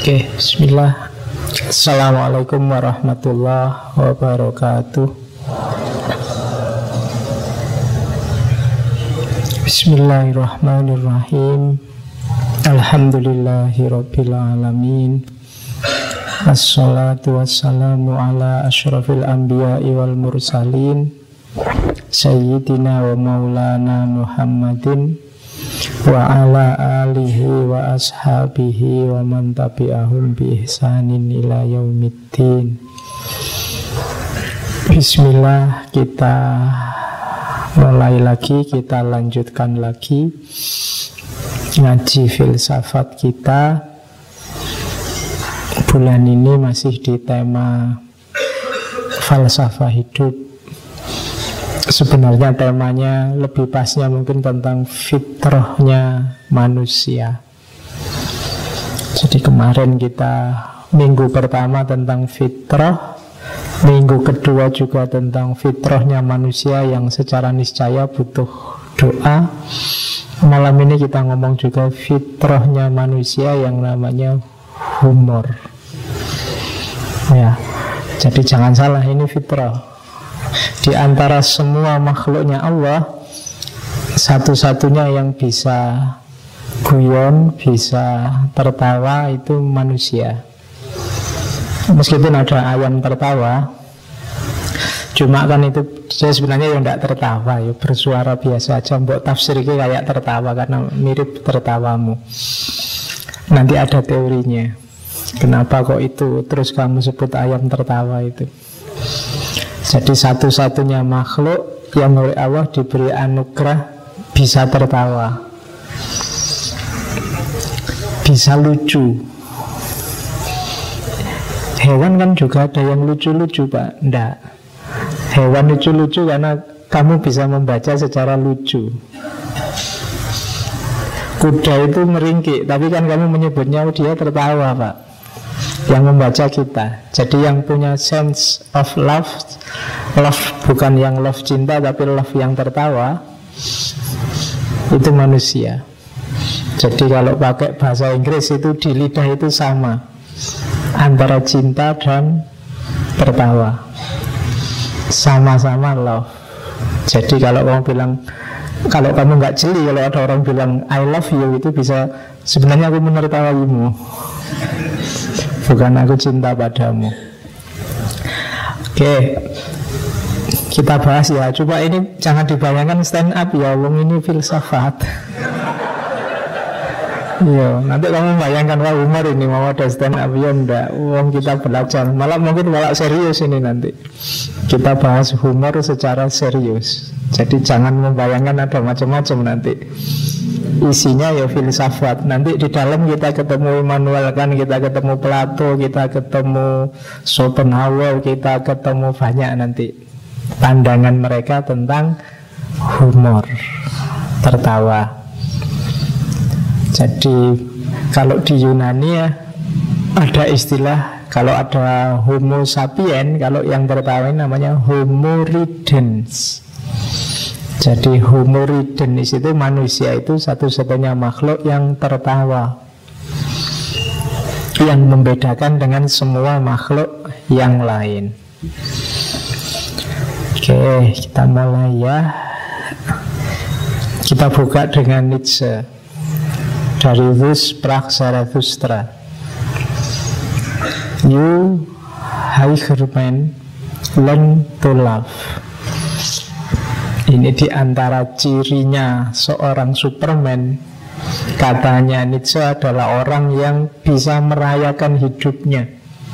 Oke, bismillah. Assalamualaikum warahmatullahi wabarakatuh. Bismillahirrahmanirrahim. Alhamdulillahirabbil alamin. Assalatu wassalamu ala asyrafil anbiya'i wal mursalin Sayyidina wa maulana Muhammadin wa ala alihi wa ashabihi wa man tabi'ahum bi ihsanin ila yaumiddin. Bismillah, kita mulai lagi, kita lanjutkan lagi ngaji filsafat kita. Bulan ini masih di tema falsafah hidup. Sebenarnya temanya lebih pasnya mungkin tentang fitrahnya manusia. Jadi kemarin kita minggu pertama tentang fitrah, minggu kedua juga tentang fitrahnya manusia yang secara niscaya butuh doa. Malam ini kita ngomong juga fitrahnya manusia yang namanya humor. Ya, jadi jangan salah, ini fitrah. Di antara semua makhluknya Allah, satu-satunya yang bisa guyon, bisa tertawa itu manusia. Meskipun ada ayam tertawa, cuma kan itu dia sebenarnya yang tidak tertawa, ya bersuara biasa aja. Mbok tafsirnya kayak tertawa karena mirip tertawamu. Nanti ada teorinya. Kenapa kok itu terus kamu sebut ayam tertawa itu? Jadi satu-satunya makhluk yang oleh Allah diberi anugerah bisa tertawa, bisa lucu. Hewan kan juga ada yang lucu-lucu, Pak. Enggak. Hewan lucu-lucu karena kamu bisa membaca secara lucu. Kuda itu meringkik, tapi kan kamu menyebutnya dia tertawa, Pak. Yang membaca kita. Jadi yang punya sense of love, love bukan yang love cinta, tapi love yang tertawa, itu manusia. Jadi kalau pakai bahasa Inggris itu di lidah itu sama antara cinta dan tertawa, sama-sama love. Jadi kalau kamu bilang, kalau kamu nggak jeli, kalau ada orang bilang I love you, itu bisa sebenarnya aku menertawaimu, bukan aku cinta padamu. Oke, kita bahas ya. Coba ini jangan dibayangkan stand up ya, wong ini filsafat. Yo, nanti kamu bayangkan wah humor ini mau ada stand up ya, enggak. Wong kita belajar, malah mungkin malah serius ini nanti. Kita bahas humor secara serius. Jadi jangan membayangkan ada macam-macam nanti. Isinya ya filsafat. Nanti di dalam kita ketemu Immanuel Kant, kita ketemu Plato, kita ketemu Schopenhauer, kita ketemu banyak nanti pandangan mereka tentang humor, tertawa. Jadi kalau di Yunani ya ada istilah, kalau ada Homo sapien, kalau yang tertawa namanya Homo ridens. Jadi Homo ridens itu manusia itu satu-satunya makhluk yang tertawa, yang membedakan dengan semua makhluk yang lain. Oke, kita mulai ya. Kita buka dengan Nietzsche dari Thus Sprach Zarathustra. You higher man, learn to love. Ini di antara cirinya seorang Superman. Katanya Nietzsche adalah orang yang bisa merayakan hidupnya.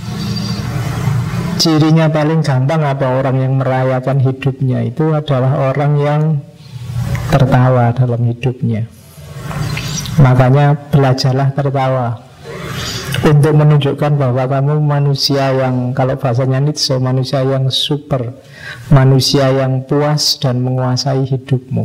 Cirinya paling gampang apa orang yang merayakan hidupnya? Itu adalah orang yang tertawa dalam hidupnya. Makanya belajarlah tertawa, untuk menunjukkan bahwa kamu manusia yang, kalau bahasanya Nietzsche, manusia yang super, manusia yang puas dan menguasai hidupmu.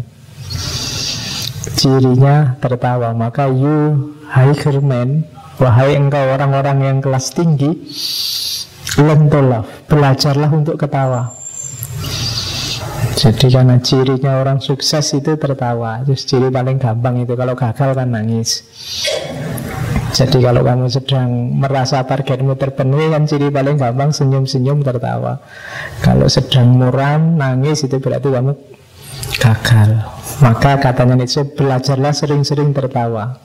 Cirinya tertawa. Maka you higher man, wahai engkau orang-orang yang kelas tinggi, learn to love, belajarlah untuk ketawa. Jadi karena cirinya orang sukses itu tertawa. Terus ciri paling gampang itu, kalau gagal kan nangis. Jadi kalau kamu sedang merasa targetmu terpenuhi, kan ciri paling gampang senyum-senyum tertawa. Kalau sedang muram, nangis, itu berarti kamu gagal. Maka katanya Nietzsche, belajarlah sering-sering tertawa.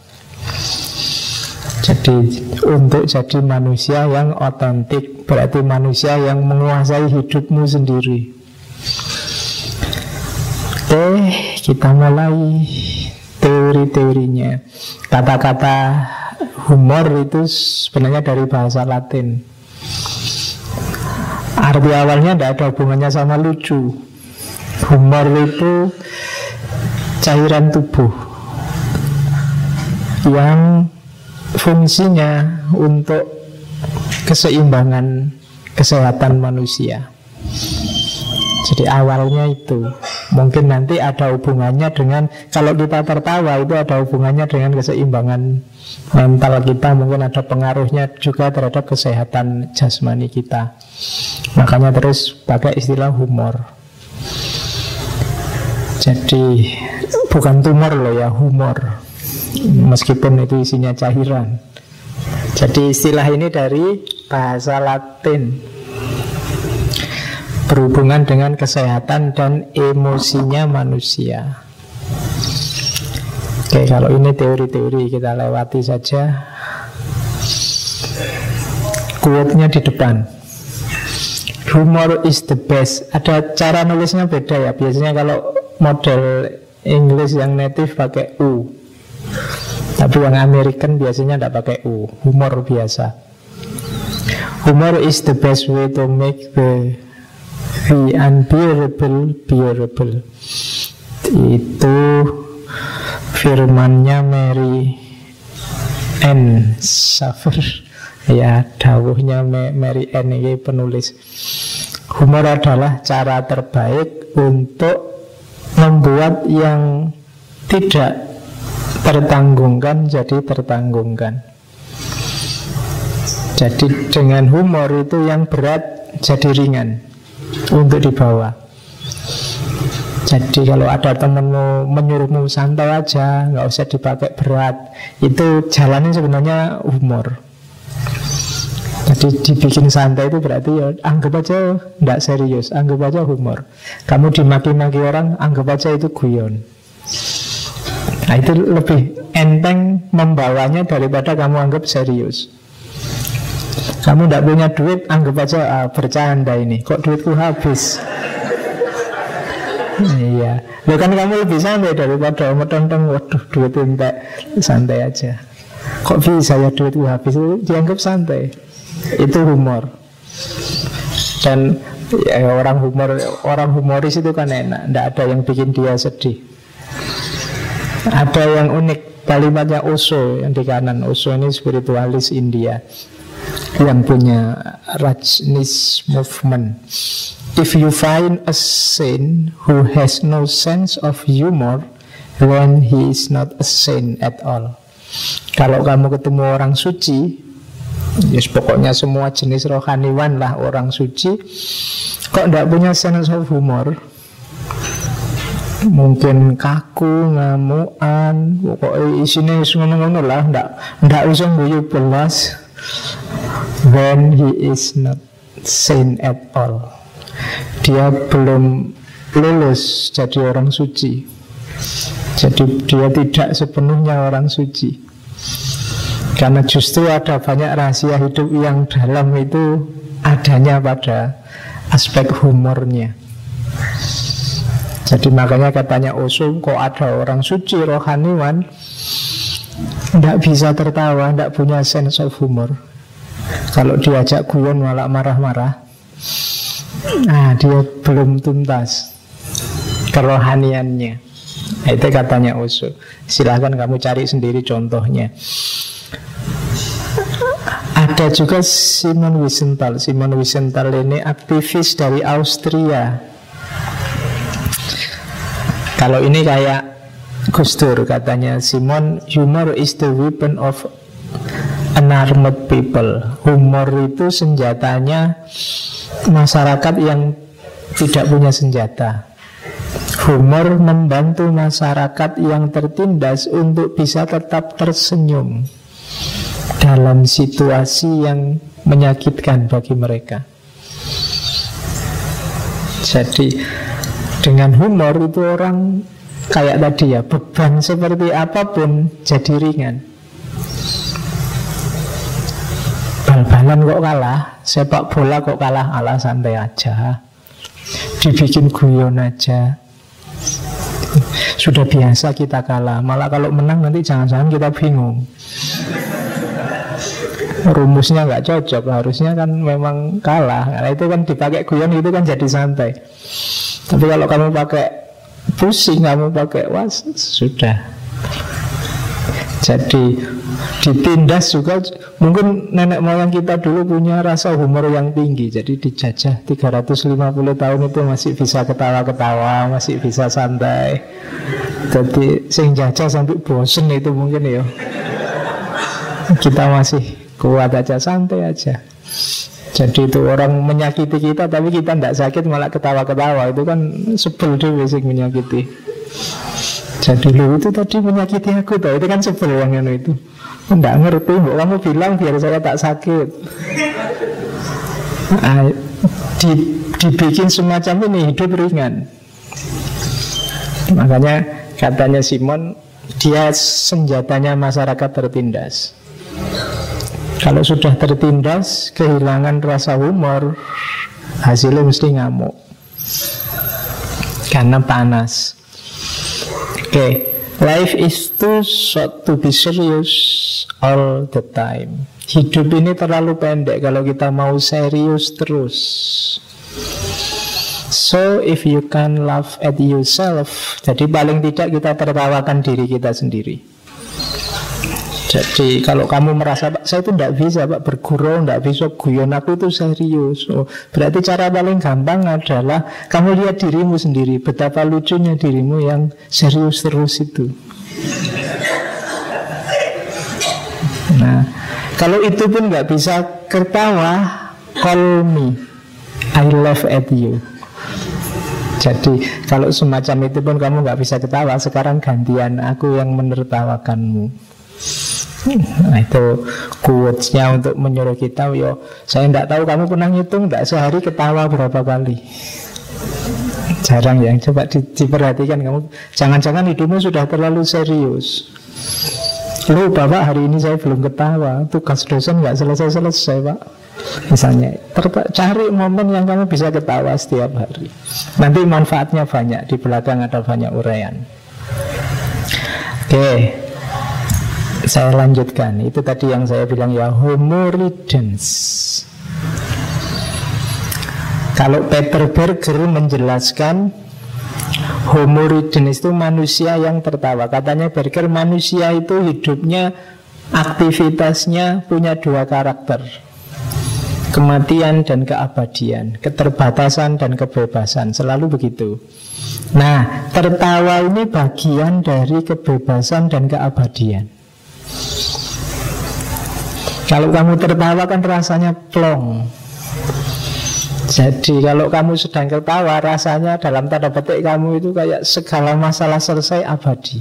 Jadi untuk jadi manusia yang otentik, berarti manusia yang menguasai hidupmu sendiri. Oke, kita mulai teori-teorinya. Kata-kata humor itu sebenarnya dari bahasa Latin. Arti awalnya tidak ada hubungannya sama lucu. Humor itu cairan tubuh yang fungsinya untuk keseimbangan kesehatan manusia. Jadi awalnya itu. Mungkin nanti ada hubungannya dengan, kalau kita tertawa itu ada hubungannya dengan keseimbangan mental kita. Mungkin ada pengaruhnya juga terhadap kesehatan jasmani kita. Makanya terus pakai istilah humor. Jadi bukan tumor loh ya, humor. Meskipun itu isinya cairan. Jadi istilah ini dari bahasa Latin, berhubungan dengan kesehatan dan emosinya manusia. Oke, kalau ini teori-teori kita lewati saja. Quote-nya di depan. Humor is the best. Ada cara nulisnya beda ya. Biasanya kalau model English yang native pakai U, tapi yang American biasanya tidak pakai U. Humor biasa. Humor is the best way to make the unbearable bearable. Itu firmannya Mary Ann Shaver. Ya, dawuhnya Mary Ann ini penulis. Humor adalah cara terbaik untuk membuat yang tidak tertanggungkan jadi tertanggungkan. Jadi dengan humor itu yang berat jadi ringan untuk dibawa. Jadi kalau ada temenmu menyuruhmu santai aja, nggak usah dipakai berat, itu jalannya sebenarnya humor. Jadi dibikin santai itu berarti ya anggap aja nggak serius, anggap aja humor. Kamu dimaki-maki orang, anggap aja itu guyon. Nah itu lebih enteng membawanya daripada kamu anggap serius. Kamu tidak punya duit, anggap aja bercanda ini. Kok duitku habis? Iya, lo kan kamu lebih santai daripada metong-metong. Waduh, duit entek, santai aja. Kok bisa ya duitku habis? Itu dianggap santai. Itu humor. Dan ya, orang humoris itu kan enak, tidak ada yang bikin dia sedih. Ada yang unik, kalimatnya Osho yang di kanan. Osho ini spiritualis India yang punya Rajneesh movement. If you find a saint who has no sense of humor, then he is not a saint at all. Kalau kamu ketemu orang suci, yes, pokoknya semua jenis rohaniwan lah orang suci, kok tidak punya sense of humor, mungkin kaku, ngamuan, pokoknya isinya ngono-ngono lah, ndak usah guyu belas, then he is not sane at all. Dia belum lulus jadi orang suci. Jadi dia tidak sepenuhnya orang suci. Karena justru ada banyak rahasia hidup yang dalam itu adanya pada aspek humornya. Jadi makanya katanya Osho, kok ada orang suci rohaniwan tidak bisa tertawa, tidak punya sense of humor. Kalau diajak guyon malah marah-marah. Nah, dia belum tuntas kerohaniannya. Nah, itu katanya Osho. Silahkan kamu cari sendiri contohnya. Ada juga Simon Wiesenthal. Simon Wiesenthal ini aktivis dari Austria. Kalau ini kayak Gus Dur, katanya Simon, humor is the weapon of unarmed people. Humor itu senjatanya masyarakat yang tidak punya senjata. Humor membantu masyarakat yang tertindas untuk bisa tetap tersenyum. dalam situasi yang menyakitkan bagi mereka. Jadi dengan humor itu orang kayak tadi ya, beban seperti apapun jadi ringan. Bal-balan kok kalah, sepak bola kok kalah, ala santai aja, dibikin guyon aja. Sudah biasa kita kalah. Malah kalau menang nanti jangan-jangan kita bingung. Rumusnya nggak cocok, harusnya kan memang kalah. Karena itu kan dipakai guyon itu kan jadi santai. Tapi kalau kamu pakai pusing, kamu pakai was, sudah. Jadi ditindas juga. Mungkin nenek moyang kita dulu punya rasa humor yang tinggi. Jadi dijajah 350 tahun itu masih bisa ketawa-ketawa, masih bisa santai. Jadi sing jajah sampai bosen itu mungkin ya. Kita masih kuat aja, santai aja. Jadi itu orang menyakiti kita tapi kita tidak sakit, malah ketawa-ketawa. Itu kan sebel deh basic menyakiti. Jadi lu itu tadi menyakiti aku tau. Itu kan sebel yang itu. Tidak ngerti, kamu bilang biar saya tak sakit. Dibikin semacam ini, hidup ringan. Makanya katanya Simon, dia senjatanya masyarakat tertindas. Kalau sudah tertindas, kehilangan rasa humor, hasilnya mesti ngamuk. Karena panas. Oke, life is too short to be serious all the time. Hidup ini terlalu pendek kalau kita mau serius terus. So if you can laugh at yourself, jadi paling tidak kita tertawakan diri kita sendiri. Jadi kalau kamu merasa, Pak, saya itu tidak bisa Pak bergurau, tidak bisa guyon, aku itu serius. Oh, berarti cara paling gampang adalah kamu lihat dirimu sendiri, betapa lucunya dirimu yang serius terus itu. Nah, kalau itu pun nggak bisa ketawa, call me, I laugh at you. Jadi kalau semacam itu pun kamu nggak bisa ketawa, sekarang gantian aku yang menertawakanmu. Nah itu quotes-nya untuk menyuruh kita, yo, saya tidak tahu kamu pernah ngitung tidak sehari ketawa berapa kali. Jarang ya, coba diperhatikan kamu. Jangan-jangan hidupmu sudah terlalu serius. Lu Bapak hari ini saya belum ketawa, tugas dosen nggak selesai-selesai Pak. Misalnya, cari momen yang kamu bisa ketawa setiap hari. Nanti manfaatnya banyak, di belakang ada banyak uraian. Oke. Saya lanjutkan. Itu tadi yang saya bilang ya, Homo ridens. Kalau Peter Berger menjelaskan Homo ridens itu manusia yang tertawa. Katanya Berger, manusia itu hidupnya, aktivitasnya punya dua karakter, kematian dan keabadian, keterbatasan dan kebebasan. Selalu begitu. Nah, tertawa ini bagian dari kebebasan dan keabadian. Kalau kamu tertawa kan rasanya plong. Jadi kalau kamu sedang tertawa, rasanya dalam tanda petik kamu itu kayak segala masalah selesai, abadi.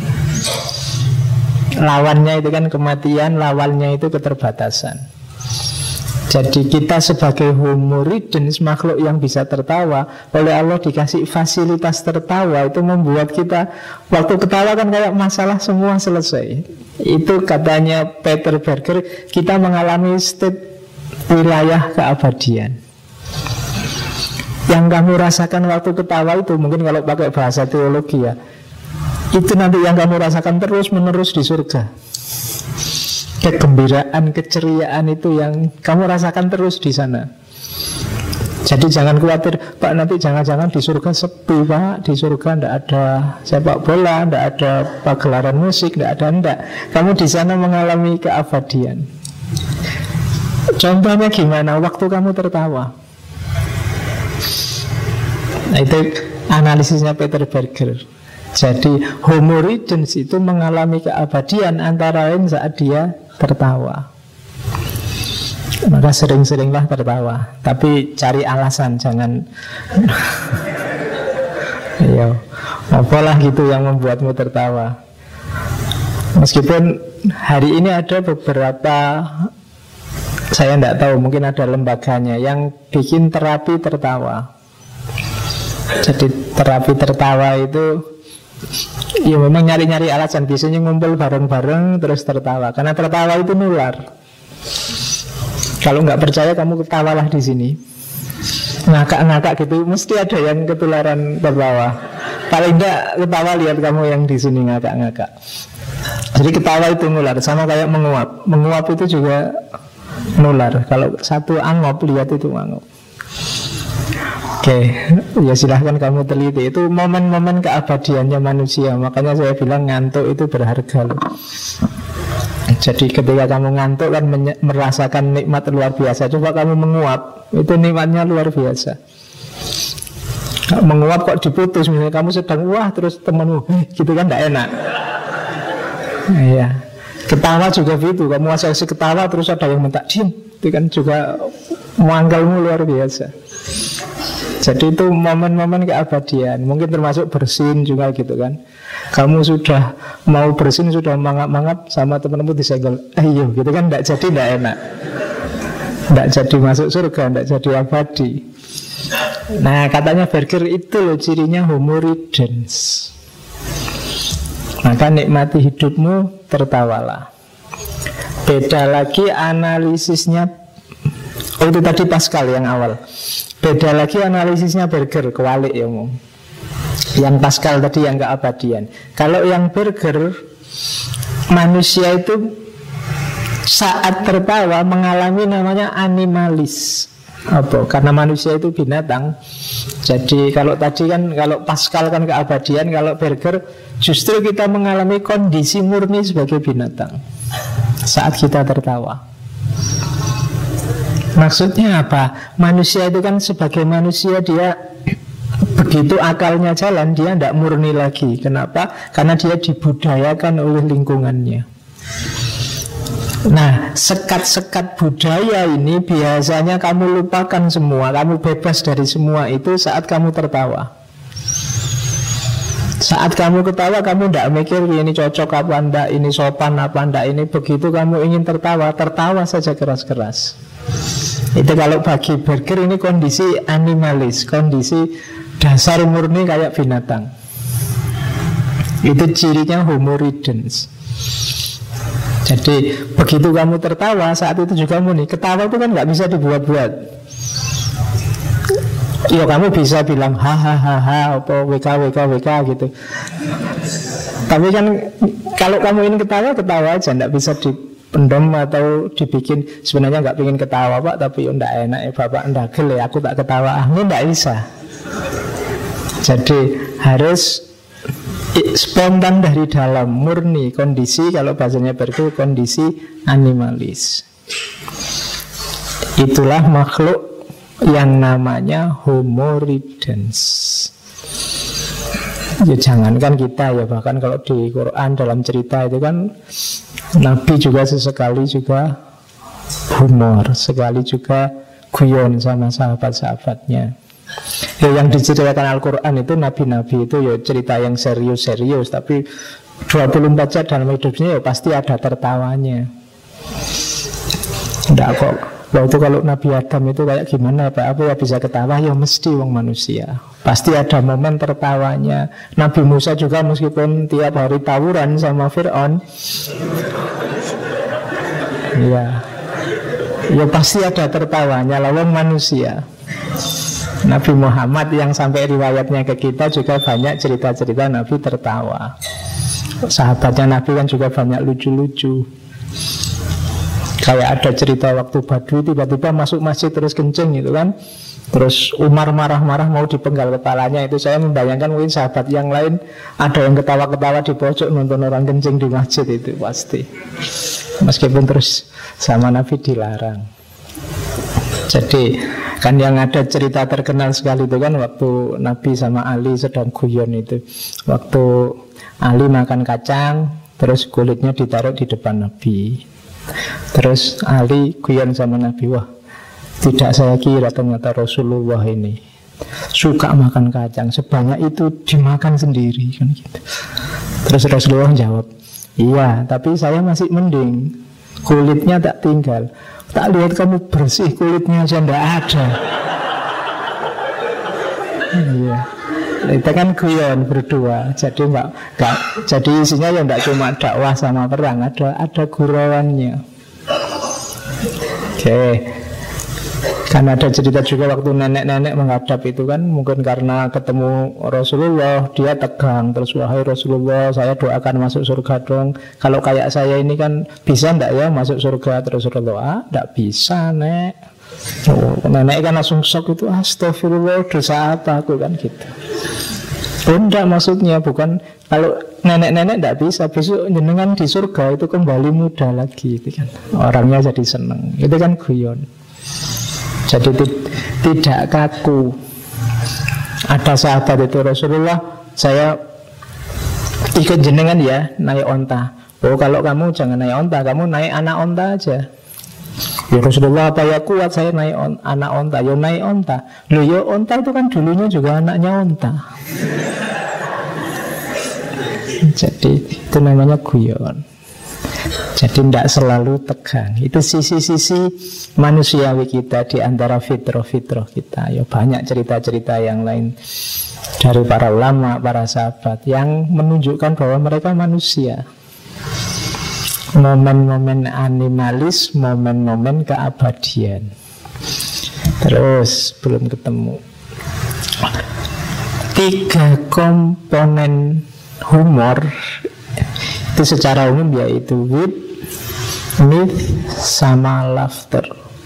Lawannya itu kan kematian, lawannya itu keterbatasan. Jadi kita sebagai Homo ridens, makhluk yang bisa tertawa, oleh Allah dikasih fasilitas tertawa. Itu membuat kita, waktu ketawa kan kayak masalah semua selesai. Itu katanya Peter Berger, kita mengalami state wilayah keabadian. Yang kamu rasakan waktu ketawa itu, mungkin kalau pakai bahasa teologi ya, itu nanti yang kamu rasakan terus menerus di surga. Kegembiraan, keceriaan itu yang kamu rasakan terus di sana. Jadi jangan khawatir, Pak, nanti jangan-jangan di surga sepi, Pak. Di surga tidak ada sepak bola, tidak ada pagelaran musik, tidak ada. Kamu di sana mengalami keabadian. Contohnya gimana? Waktu kamu tertawa. Nah, itu analisisnya Peter Berger. Jadi Homo ridens itu mengalami keabadian antara lain saat dia tertawa. Maka sering-seringlah tertawa, tapi cari alasan, jangan iya, apalah gitu yang membuatmu tertawa. Meskipun hari ini ada beberapa, saya tidak tahu, mungkin ada lembaganya yang bikin terapi tertawa. Jadi terapi tertawa itu ya memang nyari-nyari alasan, biasanya ngumpul bareng-bareng terus tertawa, karena tertawa itu nular. Kalau nggak percaya kamu ketawalah di sini, ngakak-ngakak gitu, mesti ada yang ketularan tertawa. Paling nggak ketawa, lihat kamu yang di sini ngakak-ngakak. Jadi ketawa itu nular, sama kayak menguap. Menguap itu juga nular. Kalau satu angop, lihat itu angop. Oke, ya silahkan kamu teliti. Itu momen-momen keabadiannya manusia. Makanya saya bilang ngantuk itu berharga loh. Jadi ketika kamu ngantuk kan merasakan nikmat luar biasa. Coba kamu menguap, itu nikmatnya luar biasa. Menguap kok diputus, misalnya kamu sedang wah terus temanmu gitu kan tidak enak. Iya. Ketawa juga gitu, kamu asal-asal ketawa terus ada yang minta diam, itu kan juga manggalmu luar biasa. Jadi itu momen-momen keabadian. Mungkin termasuk bersin juga gitu kan. Kamu sudah mau bersin, sudah mangap-mangap, sama temanmu disenggol, ayo gitu kan, tidak jadi, tidak enak, tidak jadi masuk surga, tidak jadi abadi. Nah katanya Berger itu loh cirinya homo ridens. Maka nikmati hidupmu, tertawalah. Beda lagi analisisnya. Oh itu tadi Pascal yang awal. Beda lagi analisisnya Berger, kewalik ya Om. Yang Pascal tadi yang keabadian. Kalau yang Berger, manusia itu saat tertawa mengalami namanya animalis. Apa? Karena manusia itu binatang. Jadi kalau tadi kan, kalau Pascal kan keabadian, kalau Berger justru kita mengalami kondisi murni sebagai binatang saat kita tertawa. Maksudnya apa? Manusia itu kan sebagai manusia dia begitu akalnya jalan, dia tidak murni lagi. Kenapa? Karena dia dibudayakan oleh lingkungannya. Nah, sekat-sekat budaya ini biasanya kamu lupakan semua, kamu bebas dari semua itu saat kamu tertawa. Saat kamu ketawa, kamu tidak mikir ini cocok apa enggak, ini sopan apa enggak, ini begitu kamu ingin tertawa, tertawa saja keras-keras. Itu kalau bagi Berger ini kondisi animalis, kondisi dasar murni kayak binatang. Itu cirinya homo ridens. Jadi begitu kamu tertawa, saat itu juga murni. Ketawa itu kan nggak bisa dibuat-buat. Ya kamu bisa bilang hahaha apa wk gitu. Tapi kan kalau kamu ingin ketawa, ketawa aja, nggak bisa dipendam atau dibikin. Sebenarnya nggak pengen ketawa Pak, tapi ya nggak enak ya Bapak ndagel ya, aku tak ketawa. Ini nggak bisa. Jadi harus spontan dari dalam, murni, kondisi, kalau bahasanya Berger, kondisi animalis. Itulah makhluk yang namanya homo ridens. Ya jangankan kita ya, bahkan kalau di Quran dalam cerita itu kan Nabi juga sesekali juga humor, sekali juga guyon sama sahabat-sahabatnya. Ya, yang diceritakan Al-Quran itu nabi-nabi itu ya cerita yang serius-serius, tapi 24 jam dalam hidupnya ya pasti ada tertawanya. Enggak kok. Wah itu kalau Nabi Adam itu kayak gimana Pak? Apa ya bisa ketawa? Ya mesti wong manusia. Pasti ada momen tertawanya. Nabi Musa juga meskipun tiap hari tawuran sama Fir'aun, ya pasti ada tertawanya. Lalu manusia. Nabi Muhammad yang sampai riwayatnya ke kita juga banyak cerita-cerita Nabi tertawa. Sahabatnya Nabi kan juga banyak lucu-lucu. Kayak ada cerita waktu Badui tiba-tiba masuk masjid terus kencing gitu kan. Terus Umar marah-marah mau dipenggal kepalanya. Itu saya membayangkan mungkin sahabat yang lain ada yang ketawa-ketawa di pojok nonton orang kencing di masjid itu pasti. Meskipun terus sama Nabi dilarang. Jadi kan yang ada cerita terkenal sekali itu kan waktu Nabi sama Ali sedang guyon itu. Waktu Ali makan kacang, terus kulitnya ditaruh di depan Nabi. Terus Ali guyon sama Nabi, wah tidak saya kira ternyata Rasulullah ini suka makan kacang sebanyak itu dimakan sendiri kan gitu. Terus Rasulullah jawab, Iya, tapi saya masih mending. Kulitnya tak tinggal. Tak lihat kamu bersih, kulitnya aja ndak ada. Iya. Itu kan guyon berdua. Jadi jadi isinya ya enggak cuma dakwah sama perang, ada gurauannya. Oke. Kan ada cerita juga waktu nenek-nenek menghadap itu kan, mungkin karena ketemu Rasulullah, dia tegang. Terus, wahai Rasulullah, saya doakan masuk surga dong. Kalau kayak saya ini kan bisa enggak ya masuk surga? Terus Rasulullah, enggak bisa nek. Oh, nenek kan langsung shock itu, astagfirullah, dosa apa aku kan gitu. Oh, enggak, maksudnya bukan kalau nenek-nenek enggak bisa, besok jenengan di surga itu kembali muda lagi itu kan. Orangnya jadi seneng. Itu kan guyon. Jadi tidak kaku. Ada sahabat itu, Rasulullah, saya ikut jenengan ya naik onta. Oh, kalau kamu jangan naik onta, kamu naik anak onta aja. Ya Rasulullah, apa ya kuat saya naik anak onta? Ya naik onta. Loh ya onta itu kan dulunya juga anaknya onta. Jadi itu namanya guyon. Jadi tidak selalu tegang. Itu sisi-sisi manusiawi kita di antara fitrah-fitrah kita. Ya banyak cerita-cerita yang lain dari para ulama, para sahabat yang menunjukkan bahwa mereka manusia. Momen-momen animalis, momen-momen keabadian. Terus belum ketemu 3 komponen humor itu secara umum yaitu wit, myth, sama laughter.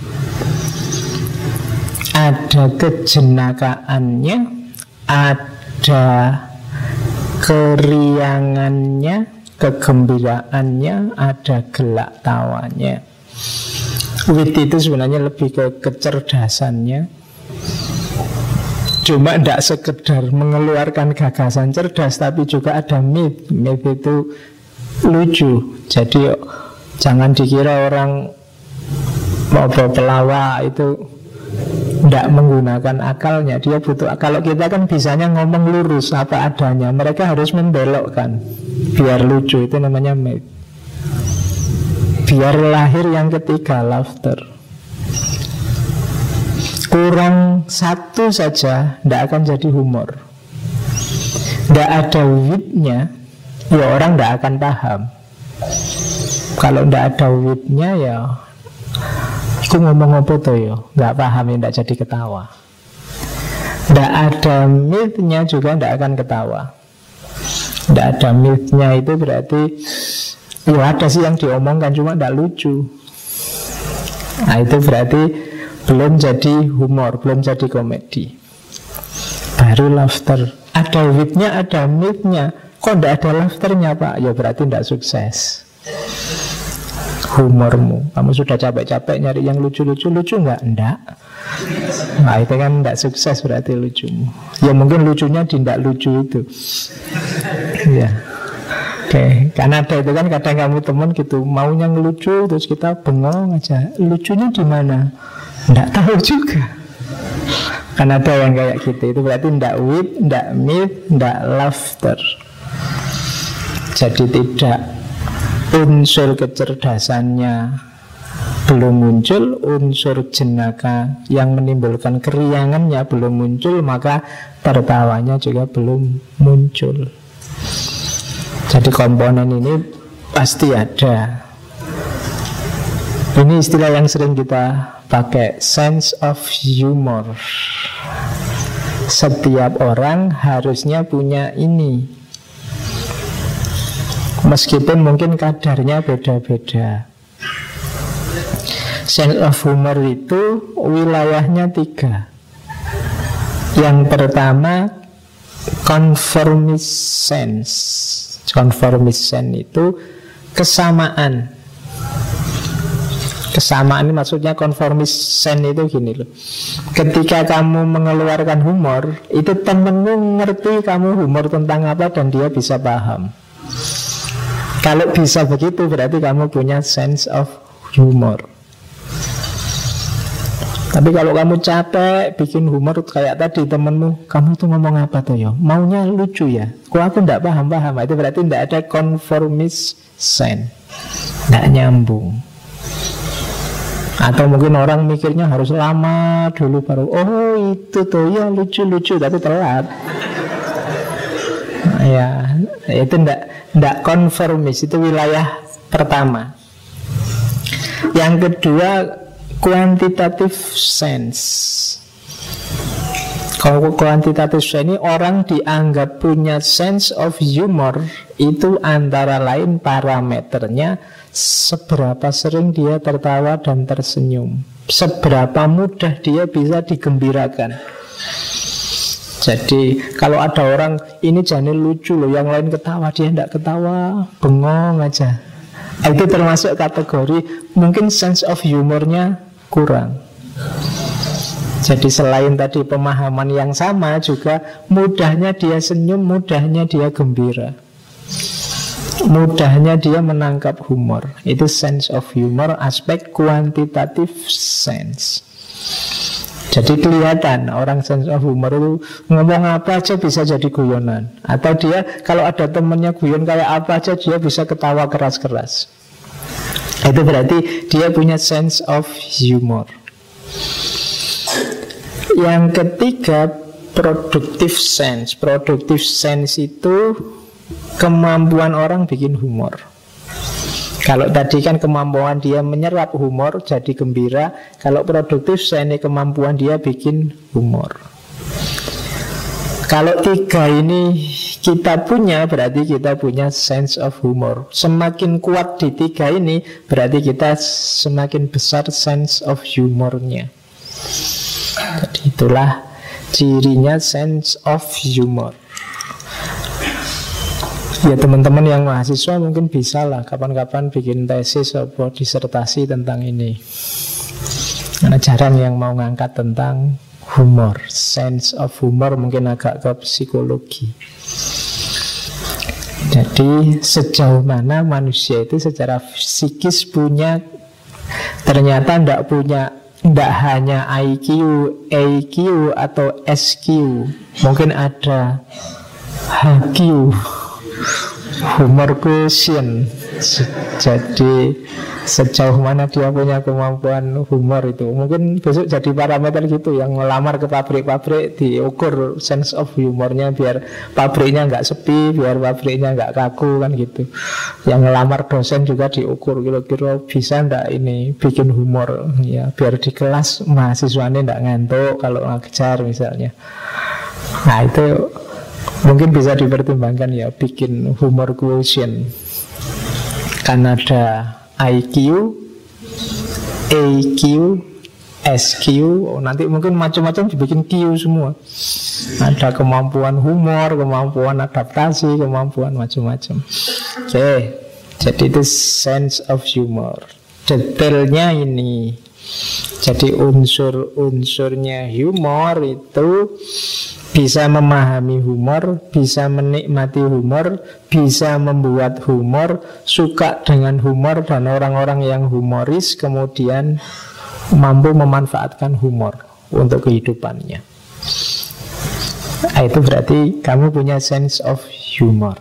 Ada kejenakaannya, ada keriangannya, kegembiraannya, ada gelak tawanya. Wit itu sebenarnya lebih ke kecerdasannya. Cuma tidak sekedar mengeluarkan gagasan cerdas, tapi juga ada myth. Myth itu lucu. Jadi jangan dikira orang mau pelawak itu tidak menggunakan akalnya. Dia butuh. Kalau kita kan bisanya ngomong lurus apa adanya, mereka harus membelokkan biar lucu. Itu namanya myth. Biar lahir yang ketiga, laughter. Kurang satu saja tidak akan jadi humor. Tidak ada witnya, ya orang tidak akan paham. Kalau tidak ada witnya, ya aku ngomong apa tuh ya, nggak paham, ya tidak jadi ketawa. Tidak ada mythnya juga tidak akan ketawa. Tidak ada mythnya itu berarti ya ada sih yang diomongkan cuma tidak lucu. Nah itu berarti belum jadi humor, belum jadi komedi. Baru laughter. Ada witnya, ada mythnya. Kok tidak ada laughternya pak? Ya berarti tidak sukses humormu. Kamu sudah capek-capek nyari yang lucu-lucu. Lucu nggak? Enggak. Nah itu kan tidak sukses berarti lucumu. Ya mungkin lucunya di tidak lucu itu. Ya. Oke, karena ada itu kan kadang kamu teman gitu maunya ngelucu terus kita bengong aja. Lucunya di mana? Nggak tahu juga. Kan ada yang kayak gitu. Itu berarti ndak wit, ndak myth, ndak laughter. Jadi tidak unsur kecerdasannya belum muncul, unsur jenaka yang menimbulkan keriangannya belum muncul, maka tertawanya juga belum muncul. Jadi komponen ini pasti ada. Ini istilah yang sering kita pakai, sense of humor. Setiap orang harusnya punya ini, meskipun mungkin kadarnya beda-beda. Sense of humor itu wilayahnya 3. Yang pertama conformist sense. Conformist sense itu kesamaan. Kesamaan ini maksudnya conformist sense itu gini loh. Ketika kamu mengeluarkan humor, itu temenmu ngerti kamu humor tentang apa dan dia bisa paham. Kalau bisa begitu berarti kamu punya sense of humor. Tapi kalau kamu capek bikin humor kayak tadi temenmu, kamu tuh ngomong apa tuh ya? Maunya lucu ya? Kok aku nggak paham-paham? Itu berarti nggak ada conformist sense, nggak nyambung. Atau mungkin orang mikirnya harus lama dulu baru, oh itu tuh ya lucu-lucu, tapi telat. Ya, itu nggak konformis. Itu wilayah pertama. Yang kedua, quantitative sense. Kalau quantitative sense ini orang dianggap punya sense of humor. Itu antara lain parameternya seberapa sering dia tertawa dan tersenyum, seberapa mudah dia bisa digembirakan. Jadi kalau ada orang ini jane lucu loh, yang lain ketawa, dia tidak ketawa, bengong aja. Itu termasuk kategori mungkin sense of humornya kurang. Jadi selain tadi pemahaman yang sama, juga mudahnya dia senyum, mudahnya dia gembira, mudahnya dia menangkap humor. Itu sense of humor, aspek quantitative sense. Jadi kelihatan orang sense of humor itu ngomong apa aja bisa jadi guyonan. Atau dia kalau ada temennya guyon kayak apa aja dia bisa ketawa keras-keras. Itu berarti dia punya sense of humor. Yang ketiga, productive sense. Productive sense itu kemampuan orang bikin humor. Kalau tadi kan kemampuan dia menyerap humor jadi gembira. Kalau produktif sense kemampuan dia bikin humor. Kalau tiga ini kita punya, berarti kita punya sense of humor. Semakin kuat di tiga ini, berarti kita semakin besar sense of humornya. Jadi itulah cirinya sense of humor. Ya teman-teman yang mahasiswa mungkin bisa lah kapan-kapan bikin tesis atau disertasi tentang ini. Karena jarang yang mau ngangkat tentang humor. Sense of humor mungkin agak ke psikologi. Jadi sejauh mana manusia itu secara psikis punya, ternyata tidak hanya IQ, EQ atau SQ. Mungkin ada HQ, humor quotient. Jadi sejauh mana dia punya kemampuan humor itu. Mungkin besok jadi parameter gitu. Yang ngelamar ke pabrik-pabrik diukur sense of humornya, biar pabriknya nggak sepi, biar pabriknya nggak kaku kan gitu. Yang ngelamar dosen juga diukur, kira-kira bisa nggak ini bikin humor ya, biar di kelas mahasiswanya nggak ngantuk kalau ngajar misalnya. Nah itu mungkin bisa dipertimbangkan ya, bikin humor quotient. Kan ada IQ, EQ, SQ, nanti mungkin macam-macam dibikin Q semua. Ada kemampuan humor, kemampuan adaptasi, kemampuan macam-macam. Oke, jadi itu sense of humor. Detailnya ini. Jadi unsur-unsurnya humor itu bisa memahami humor, bisa menikmati humor, bisa membuat humor, suka dengan humor dan orang-orang yang humoris, kemudian mampu memanfaatkan humor untuk kehidupannya. Itu berarti kamu punya sense of humor.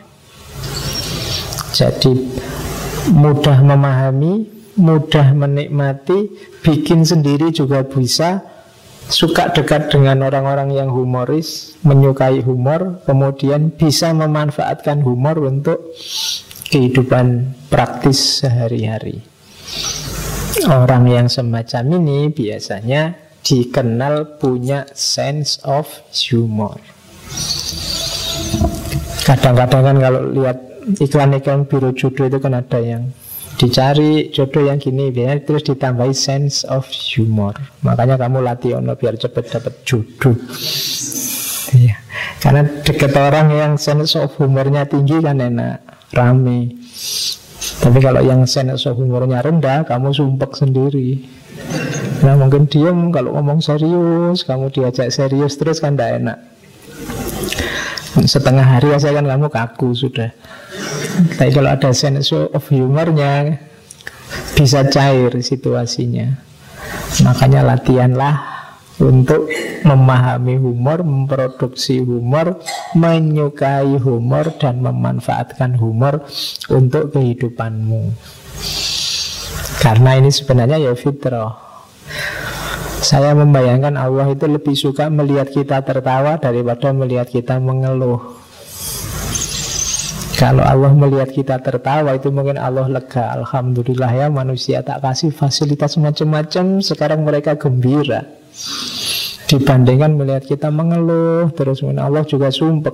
Jadi mudah memahami, mudah menikmati, bikin sendiri juga bisa, suka dekat dengan orang-orang yang humoris, menyukai humor, kemudian bisa memanfaatkan humor untuk kehidupan praktis sehari-hari. Orang yang semacam ini biasanya dikenal punya sense of humor. Kadang-kadang kan kalau lihat iklan-iklan biro jodoh itu kan ada yang dicari jodoh yang gini, biasanya terus ditambahi sense of humor. Makanya kamu latih ono biar cepet dapat jodoh. Iya. Karena deket orang yang sense of humornya tinggi kan enak, rame. Tapi kalau yang sense of humornya rendah, kamu sumpek sendiri. Nah mungkin diem kalau ngomong serius, kamu diajak serius terus kan tidak enak. Setengah hari aja kan kamu kaku sudah. Tapi kalau ada sense of humornya, bisa cair situasinya. Makanya latihanlah untuk memahami humor, memproduksi humor, menyukai humor, dan memanfaatkan humor untuk kehidupanmu. Karena ini sebenarnya ya fitrah. Saya membayangkan Allah itu lebih suka melihat kita tertawa daripada melihat kita mengeluh. Kalau Allah melihat kita tertawa, itu mungkin Allah lega. Alhamdulillah ya, manusia tak kasih fasilitas macam-macam, sekarang mereka gembira. Dibandingkan melihat kita mengeluh terus, mungkin Allah juga sumpek.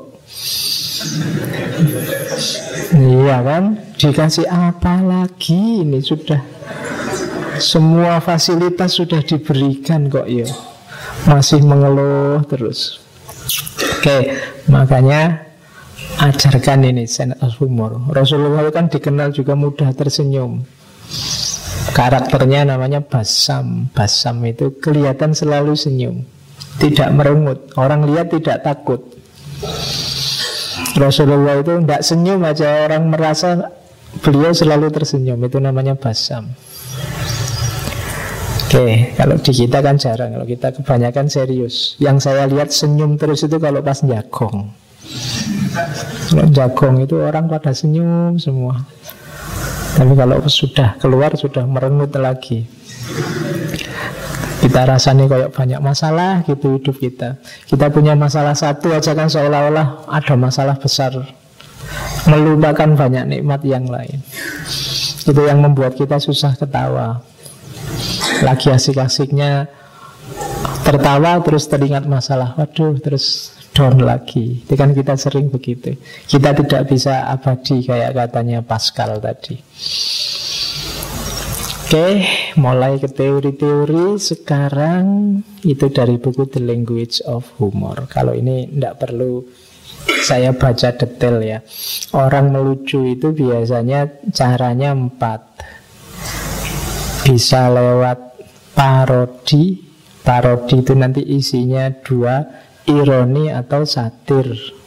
Iya kan? Dikasih apa lagi? Ini sudah semua fasilitas sudah diberikan kok ya, masih mengeluh terus. Oke, makanya ajarkan ini sense of humor. Rasulullah kan dikenal juga mudah tersenyum. Karakternya namanya Basam. Basam itu kelihatan selalu senyum, tidak merengut. Orang lihat tidak takut. Rasulullah itu tidak senyum aja, orang merasa beliau selalu tersenyum. Itu namanya Basam. Oke, kalau di kita kan jarang. Kalau kita kebanyakan serius. Yang saya lihat senyum terus itu kalau pas jagong. Kalau jagong itu orang pada senyum semua. Tapi kalau sudah keluar, sudah merengut lagi. Kita rasanya kayak banyak masalah gitu hidup kita. Kita punya masalah satu aja kan seolah-olah ada masalah besar, melupakan banyak nikmat yang lain. Itu yang membuat kita susah ketawa. Lagi asik-asiknya tertawa terus teringat masalah, waduh, terus down lagi. Itu kan kita sering begitu. Kita tidak bisa abadi kayak katanya Pascal tadi. Oke, mulai ke teori-teori. Sekarang itu dari buku The Language of Humor. Kalau ini tidak perlu saya baca detail ya. Orang melucu itu biasanya caranya 4. Bisa lewat parodi. Parodi itu nanti isinya 2, ironi atau satir.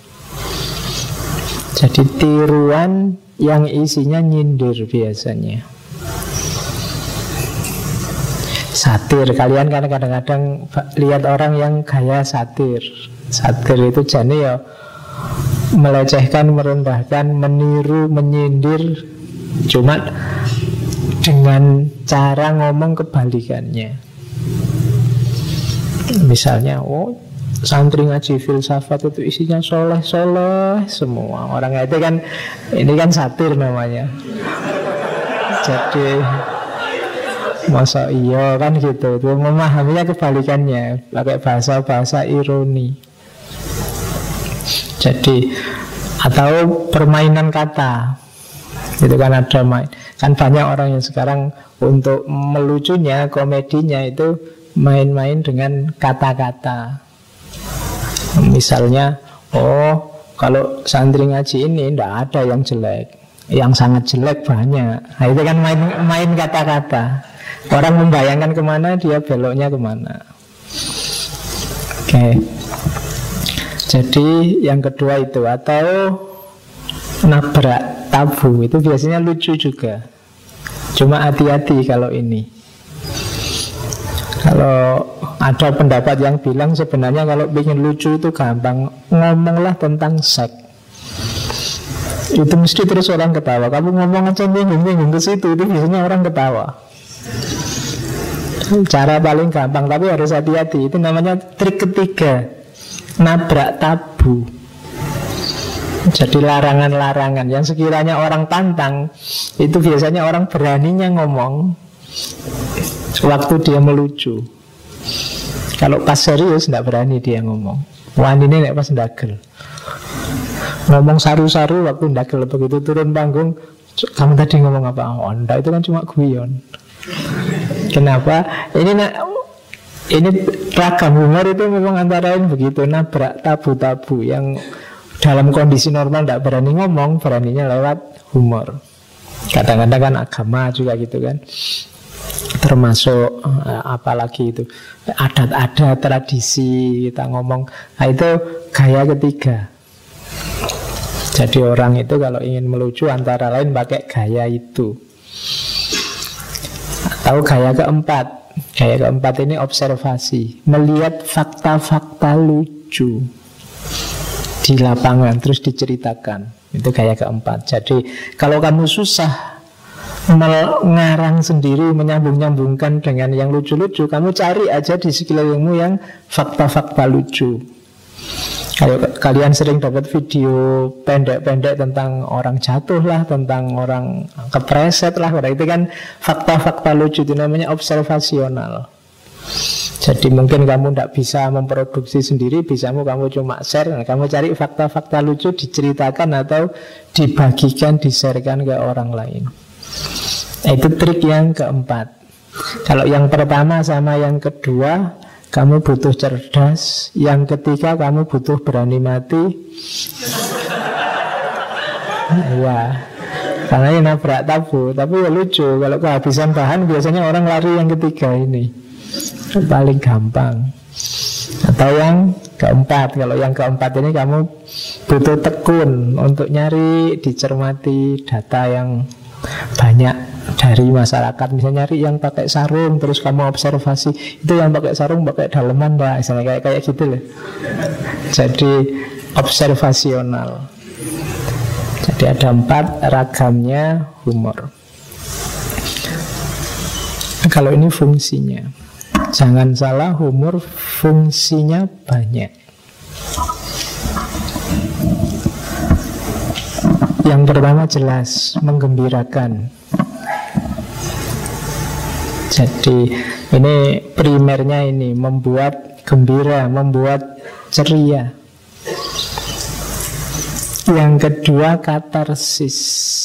Jadi tiruan yang isinya nyindir biasanya. Satir, kalian kan kadang-kadang lihat orang yang gaya satir. Satir itu jadi ya melecehkan, merendahkan, meniru, menyindir, cuma dengan cara ngomong kebalikannya. Misalnya, oh, santri ngaji filsafat itu isinya soleh-soleh semua. Orang itu kan, ini kan satir namanya. Jadi masa iya kan gitu. Itu memahaminya kebalikannya, pakai bahasa-bahasa ironi. Jadi atau permainan kata. Itu kan ada main. Kan banyak orang yang sekarang untuk melucunya, komedinya itu main-main dengan kata-kata. Misalnya, oh, kalau santri ngaji ini tidak ada yang jelek, yang sangat jelek banyak. Nah, itu kan main kata-kata. Orang membayangkan kemana, dia beloknya kemana. Oke. Jadi yang kedua itu, atau nabrak tabu, itu biasanya lucu juga. Cuma hati-hati kalau ini. Kalau ada pendapat yang bilang sebenarnya kalau ingin lucu itu gampang, ngomonglah tentang seks. Itu mesti terus orang ketawa. Kamu ngomong aja bingung-bingung ke situ, itu biasanya orang ketawa. Cara paling gampang, tapi harus hati-hati. Itu namanya trik ketiga, nabrak tabu. Jadi larangan-larangan yang sekiranya orang tantang, itu biasanya orang beraninya ngomong waktu dia melucu. Kalau pas serius tidak berani dia ngomong. Wah, ini nek pas ndagel. Ngomong saru-saru waktu ndagel, begitu turun panggung, kamu tadi ngomong apa? Oh, enggak, itu kan cuma guyon. Kenapa? Ini ragam humor itu memang antara lain begitu, nabrak tabu-tabu yang dalam kondisi normal tidak berani ngomong, beraninya lewat humor. Kadang-kadang kan agama juga gitu kan. Termasuk apalagi itu adat-adat, tradisi kita ngomong. Nah, itu gaya ketiga. Jadi orang itu kalau ingin melucu antara lain pakai gaya itu. Atau gaya keempat, Gaya keempat ini observasi, melihat fakta-fakta lucu di lapangan terus diceritakan. Itu gaya keempat. Jadi kalau kamu susah mengarang sendiri, menyambung-nyambungkan dengan yang lucu-lucu, kamu cari aja di sekelilingmu yang fakta-fakta lucu. Kalau kalian sering dapat video pendek-pendek tentang orang jatuh lah, tentang orang kepreset lah, itu kan fakta-fakta lucu, itu namanya observasional. Jadi mungkin kamu tidak bisa memproduksi sendiri, bisamu kamu cuma share. Nah, kamu cari fakta-fakta lucu, diceritakan atau dibagikan, di-sharekan ke orang lain. Itu trik yang keempat. Kalau yang pertama sama yang kedua, kamu butuh cerdas. Yang ketiga, kamu butuh berani mati. Ya, karena ini nabrak tabu. Tapi ya lucu, kalau kehabisan bahan biasanya orang lari yang ketiga ini, paling gampang. Atau yang keempat. Kalau yang keempat ini kamu butuh tekun untuk nyari, dicermati data yang banyak dari masyarakat. Misalnya nyari yang pakai sarung, terus kamu observasi, itu yang pakai sarung pakai daleman mbak, misalnya kayak gitu loh. Jadi observasional. Jadi ada 4 ragamnya humor. Kalau ini fungsinya, jangan salah, humor fungsinya banyak. Yang pertama jelas, menggembirakan. Jadi ini primernya ini, membuat gembira, membuat ceria. Yang kedua katarsis.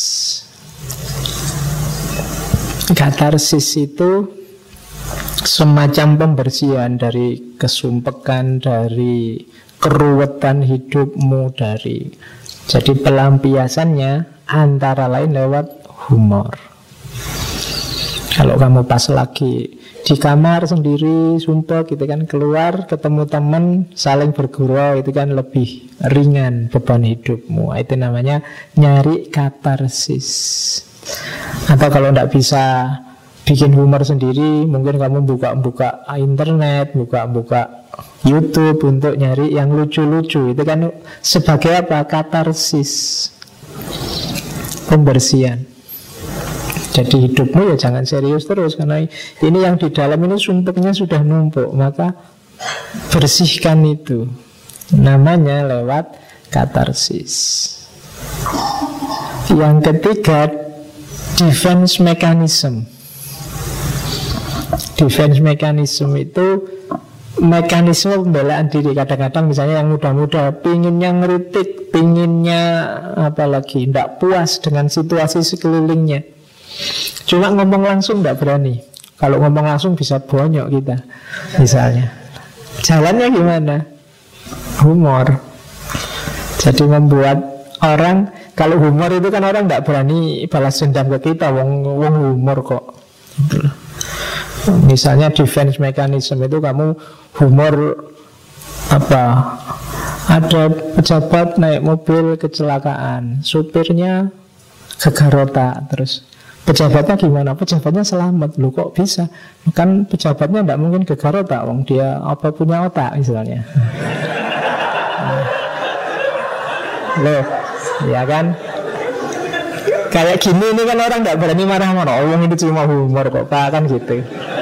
Katarsis itu semacam pembersihan dari kesumpekan, dari keruwetan hidupmu, jadi pelampiasannya antara lain lewat humor. Kalau kamu pas lagi di kamar sendiri, sumpah gitu kan, keluar ketemu teman, saling bergurau, itu kan lebih ringan beban hidupmu. Itu namanya nyari katarsis. Atau kalau tidak bisa bikin humor sendiri, mungkin kamu buka-buka internet, buka-buka YouTube untuk nyari yang lucu-lucu. Itu kan sebagai apa? Katarsis, pembersihan. Jadi hidupmu ya jangan serius terus, karena ini yang di dalam ini sumpeknya sudah numpuk. Maka bersihkan itu, namanya lewat katarsis. Yang ketiga, defense mechanism. Defense mechanism itu mekanisme pembelaan diri. Kadang-kadang misalnya yang muda-muda pinginnya ngeritik, pinginnya apalagi tidak puas dengan situasi sekelilingnya, cuma ngomong langsung tidak berani. Kalau ngomong langsung bisa bonyok kita. Misalnya jalannya gimana? Humor. Jadi membuat orang, kalau humor itu kan orang tidak berani balas dendam ke kita, wong humor kok. Misalnya defense mechanism itu kamu humor apa? Ada pejabat naik mobil kecelakaan, supirnya kegarota, terus pejabatnya gimana? Pejabatnya selamat. Loh kok bisa? Kan pejabatnya tidak mungkin kegarota, wong dia apa punya otak misalnya. Loh, ya kan? Kayak gini ini kan orang tidak berani marah-marah. Oh, itu cuma humor kok Pak, kan gitu.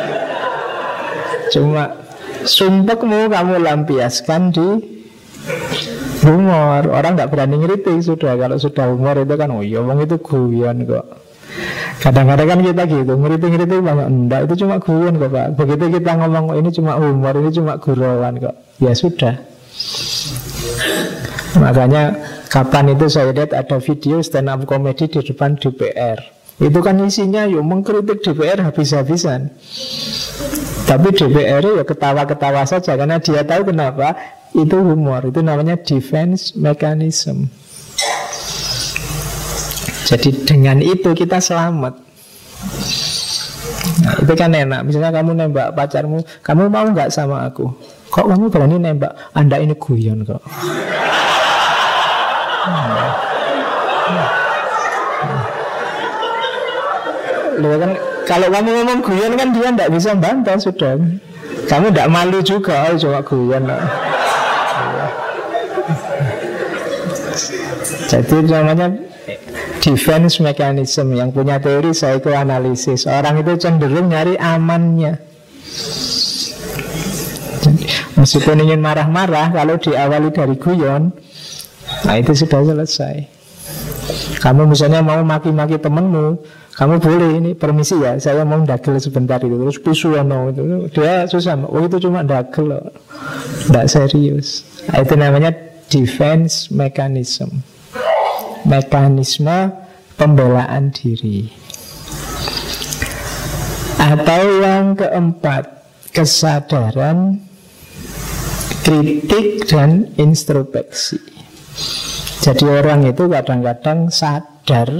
Cuma sumpekmu kamu lampiaskan di humor. Orang tidak berani ngeritik sudah. Kalau sudah humor itu kan, oh iya wong itu guyon kok. Kadang-kadang kan kita gitu, ngeritik-ngeritik banget. Enggak, itu cuma guyon kok Pak. Begitu kita ngomong, oh, ini cuma humor, ini cuma gurauan kok, ya sudah. Makanya kapan itu saya lihat ada video stand up comedy di depan DPR. Itu kan isinya yuk mengkritik DPR habis-habisan. Tapi DPR ya ketawa-ketawa saja, karena dia tahu kenapa. Itu humor, itu namanya defense mechanism. Jadi dengan itu kita selamat. Nah, itu kan enak. Misalnya kamu nembak pacarmu, kamu mau nggak sama aku? Kok kamu berani nembak? Anda ini guyon kok. Loh kan Kalau kamu ngomong guyon kan dia tidak bisa bantah sudah. Kamu tidak malu juga, oh cuma guyon. Jadi namanya defense mechanism. Yang punya teori psikoanalisis. Orang itu cenderung nyari amannya. Meskipun ingin marah-marah, kalau diawali dari guyon, nah itu sudah selesai. Kamu misalnya mau maki-maki temenmu, kamu boleh, ini permisi ya, saya mau dagel sebentar itu. Terus pisuano itu, dia susah, oh itu cuma dagel loh, tidak serius. Nah, itu namanya defense mechanism, mekanisme pembelaan diri. Atau yang keempat, kesadaran kritik dan introspeksi. Jadi orang itu kadang-kadang sadar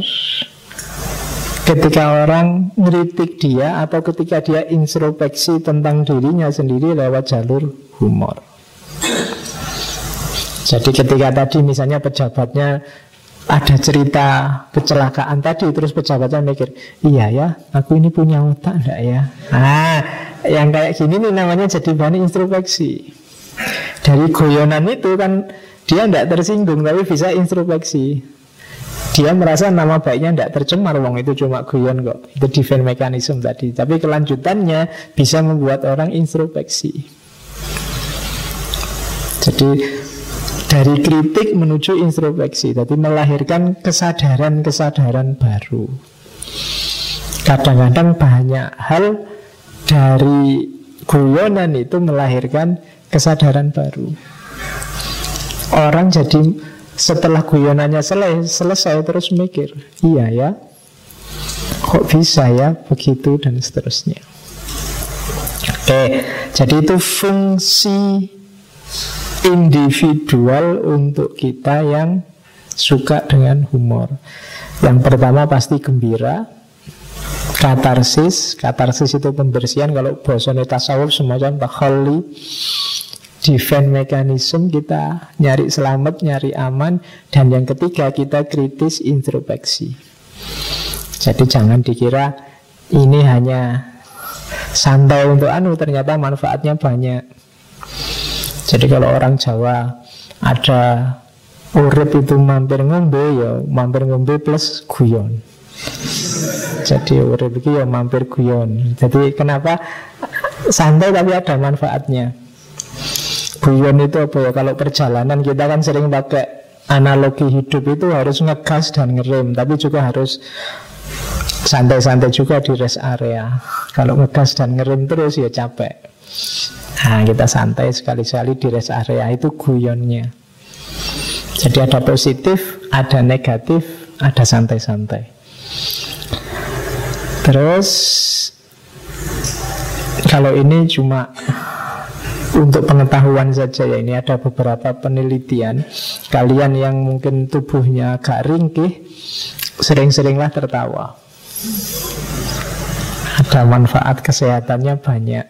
ketika orang ngeritik dia atau ketika dia introspeksi tentang dirinya sendiri lewat jalur humor. Jadi ketika tadi misalnya pejabatnya ada cerita kecelakaan tadi, terus pejabatnya mikir, iya ya, aku ini punya otak enggak ya? Nah, yang kayak gini nih namanya jadi bahan introspeksi. Dari guyonan itu kan dia tidak tersinggung, tapi bisa introspeksi. Dia merasa nama baiknya tidak tercemar, wong itu cuma guyon kok. Itu defense mechanism tadi. Tapi kelanjutannya bisa membuat orang introspeksi. Jadi dari kritik menuju introspeksi, jadi melahirkan kesadaran-kesadaran baru. Kadang-kadang banyak hal dari guyonan itu melahirkan kesadaran baru. Orang jadi setelah guyonannya selesai terus mikir, iya ya, kok bisa ya begitu dan seterusnya. Oke, jadi itu fungsi individual untuk kita yang suka dengan humor. Yang pertama pasti gembira, katarsis. Katarsis itu pembersihan. Kalau bahasa tasawuf semacam tahalli, defense mechanism, kita nyari selamat, nyari aman. Dan yang ketiga kita kritis introspeksi. Jadi jangan dikira ini hanya santai untuk ternyata manfaatnya banyak. Jadi kalau orang Jawa ada urip itu mampir ngombe, ya mampir ngombe plus guyon. Jadi urip itu ya mampir guyon. Jadi kenapa santai tapi ada manfaatnya. Guyon itu apa ya? Kalau perjalanan kita kan sering pakai analogi hidup itu harus ngegas dan ngerem, tapi juga harus santai-santai juga di rest area. Kalau ngegas dan ngerem terus ya capek. Nah, kita santai sekali-sekali di rest area, itu guyonnya. Jadi ada positif, ada negatif, ada santai-santai. Terus kalau ini cuma untuk pengetahuan saja ya, ini ada beberapa penelitian. Kalian yang mungkin tubuhnya agak ringkih, sering-seringlah tertawa. Ada manfaat kesehatannya banyak.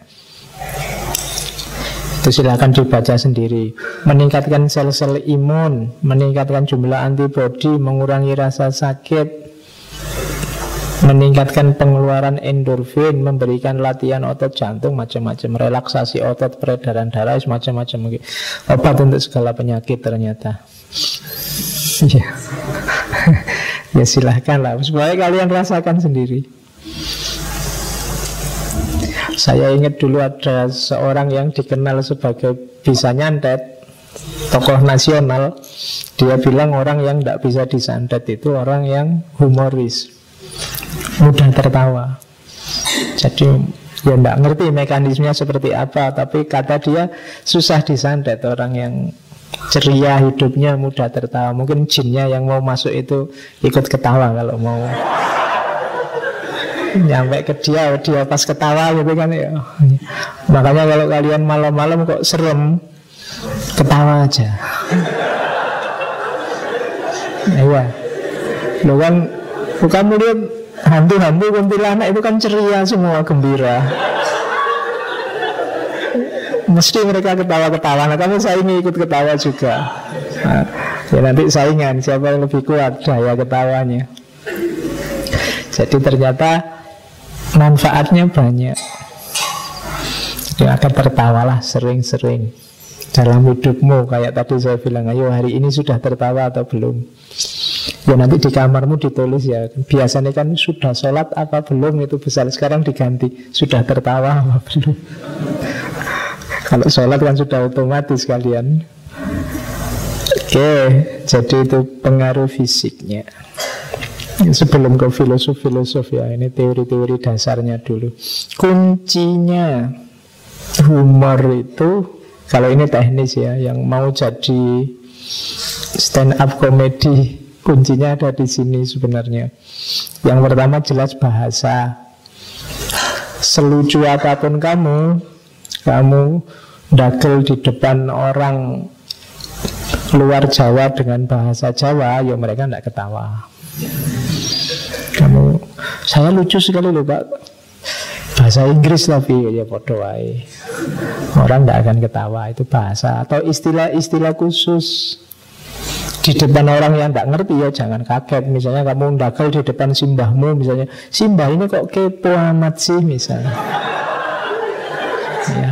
Itu silakan dibaca sendiri. Meningkatkan sel-sel imun, meningkatkan jumlah antibodi, mengurangi rasa sakit, meningkatkan pengeluaran endorfin, memberikan latihan otot jantung, macam-macam, relaksasi otot, peredaran darah, macam-macam. Obat untuk segala penyakit ternyata. Ya, ya silahkan lah, supaya kalian rasakan sendiri. Saya ingat dulu ada seorang yang dikenal sebagai bisa nyantet, tokoh nasional. Dia bilang orang yang tidak bisa disantet itu orang yang humoris, mudah tertawa. Jadi ya tidak ngerti mekanismenya seperti apa, tapi kata dia susah disantet. Orang yang ceria hidupnya, mudah tertawa. Mungkin jinnya yang mau masuk itu ikut ketawa kalau mau nyampe ke dia pas ketawa gitu kan ya. Makanya kalau kalian malam-malam kok serem, ketawa aja. Iya. Lo kan kamu lihat hantu-hantu kuntilanak itu kan ceria semua, gembira. Mesti mereka ketawa-ketawa. Nah, kamu saingi ikut ketawa juga. Nah, ya nanti saingan siapa yang lebih kuat daya ketawanya. Jadi ternyata manfaatnya banyak. Jadi akan tertawalah sering-sering dalam hidupmu. Kayak tadi saya bilang, ayo hari ini sudah tertawa atau belum. Ya nanti di kamarmu ditulis ya. Biasanya kan sudah sholat apa belum, itu besar. Sekarang diganti sudah tertawa apa belum. Kalau sholat kan sudah otomatis kalian. Oke, jadi itu pengaruh fisiknya. Sebelum ke filosof ya, ini teori-teori dasarnya dulu. Kuncinya humor itu, kalau ini teknis ya, yang mau jadi stand up comedy, kuncinya ada di sini sebenarnya. Yang pertama jelas bahasa. Selucu apapun kamu dagel di depan orang luar Jawa dengan bahasa Jawa, ya mereka tidak ketawa. Saya lucu sekali loh Pak, bahasa Inggris tapi ya podo wae. Orang tidak akan ketawa, itu bahasa. Atau istilah-istilah khusus di depan orang yang tidak ngerti, ya jangan kaget. Misalnya kamu ndagel di depan simbahmu, misalnya, simbah ini kok kepo amat sih misalnya. Ya.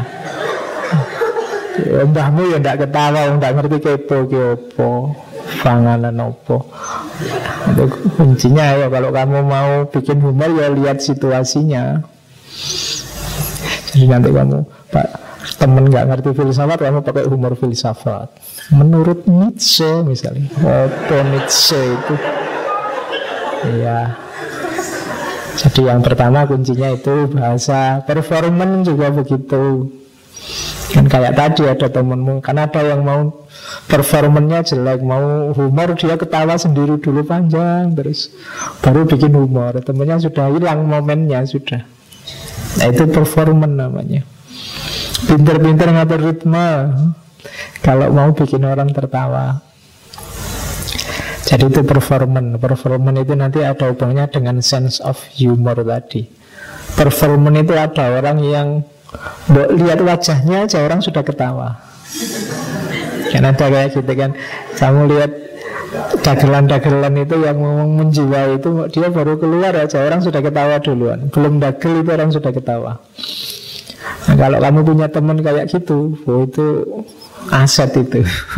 Mbahmu ya tidak ketawa, tidak ngerti kepo panganan opo. Itu kuncinya ya, kalau kamu mau bikin humor ya lihat situasinya. Jadi nanti kamu, Pak, temen nggak ngerti filsafat, kamu pakai humor filsafat. Menurut Nietzsche misalnya, apa Nietzsche itu? Iya. Jadi yang pertama kuncinya itu bahasa. Performance juga begitu. Kan kayak tadi ada temenmu, kan ada yang mau performanya jelek, mau humor, dia ketawa sendiri dulu panjang, terus baru bikin humor. Temennya sudah hilang momennya sudah. Nah itu performance namanya. Pinter-pinter ngatur ritme kalau mau bikin orang tertawa. Jadi itu performance. Performance itu nanti ada hubungannya dengan sense of humor tadi. Performance itu ada orang yang lihat wajahnya aja orang sudah ketawa. Kan ada kayak gitu kan. Kamu lihat dagelan-dagelan itu yang ngomong menjiwai itu, dia baru keluar aja orang sudah ketawa duluan. Belum dagel itu orang sudah ketawa. Nah, kalau kamu punya teman kayak gitu, itu aset itu.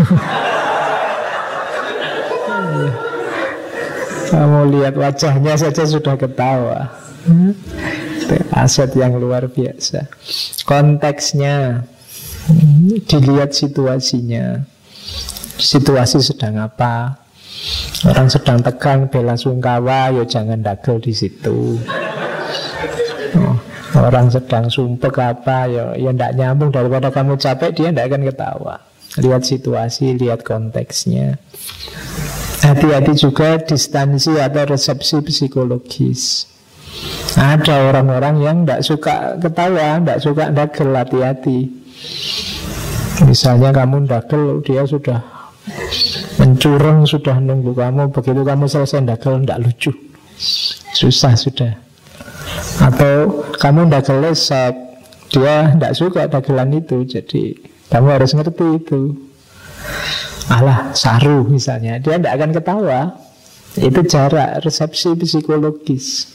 Kamu lihat wajahnya saja sudah ketawa. Aset yang luar biasa. Konteksnya, dilihat situasinya. Situasi sedang apa? Orang sedang tegang, bela sungkawa, ya jangan dagel di situ. Orang sedang sumpek apa, ya tidak nyambung, daripada kamu capek, dia tidak akan ketawa. Lihat situasi, lihat konteksnya. Hati-hati juga distansi atau resepsi psikologis. Ada orang-orang yang tidak suka ketawa, tidak suka dagel, hati-hati. Misalnya kamu dagel, dia sudah mencurang, sudah nunggu kamu. Begitu kamu selesai dagel, tidak lucu, susah sudah. Atau kamu dagel lesek, dia tidak suka dagelan itu. Jadi kamu harus ngerti itu. Alah, saru misalnya, dia tidak akan ketawa. Itu jarak resepsi psikologis.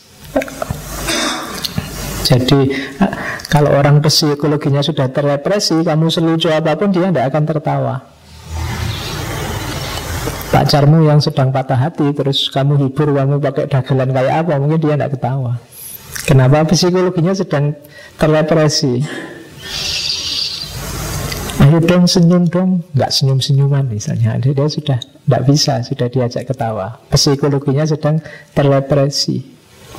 Jadi kalau orang psikologinya sudah terrepresi, kamu selucu apapun dia tidak akan tertawa. Pacarmu yang sedang patah hati, terus kamu hibur, kamu pakai dagelan kayak apa, mungkin dia tidak ketawa. Kenapa? Psikologinya sedang terrepresi. Ayo dong senyum dong, nggak senyum-senyuman misalnya, dia sudah tidak bisa, sudah diajak ketawa. Psikologinya sedang terrepresi.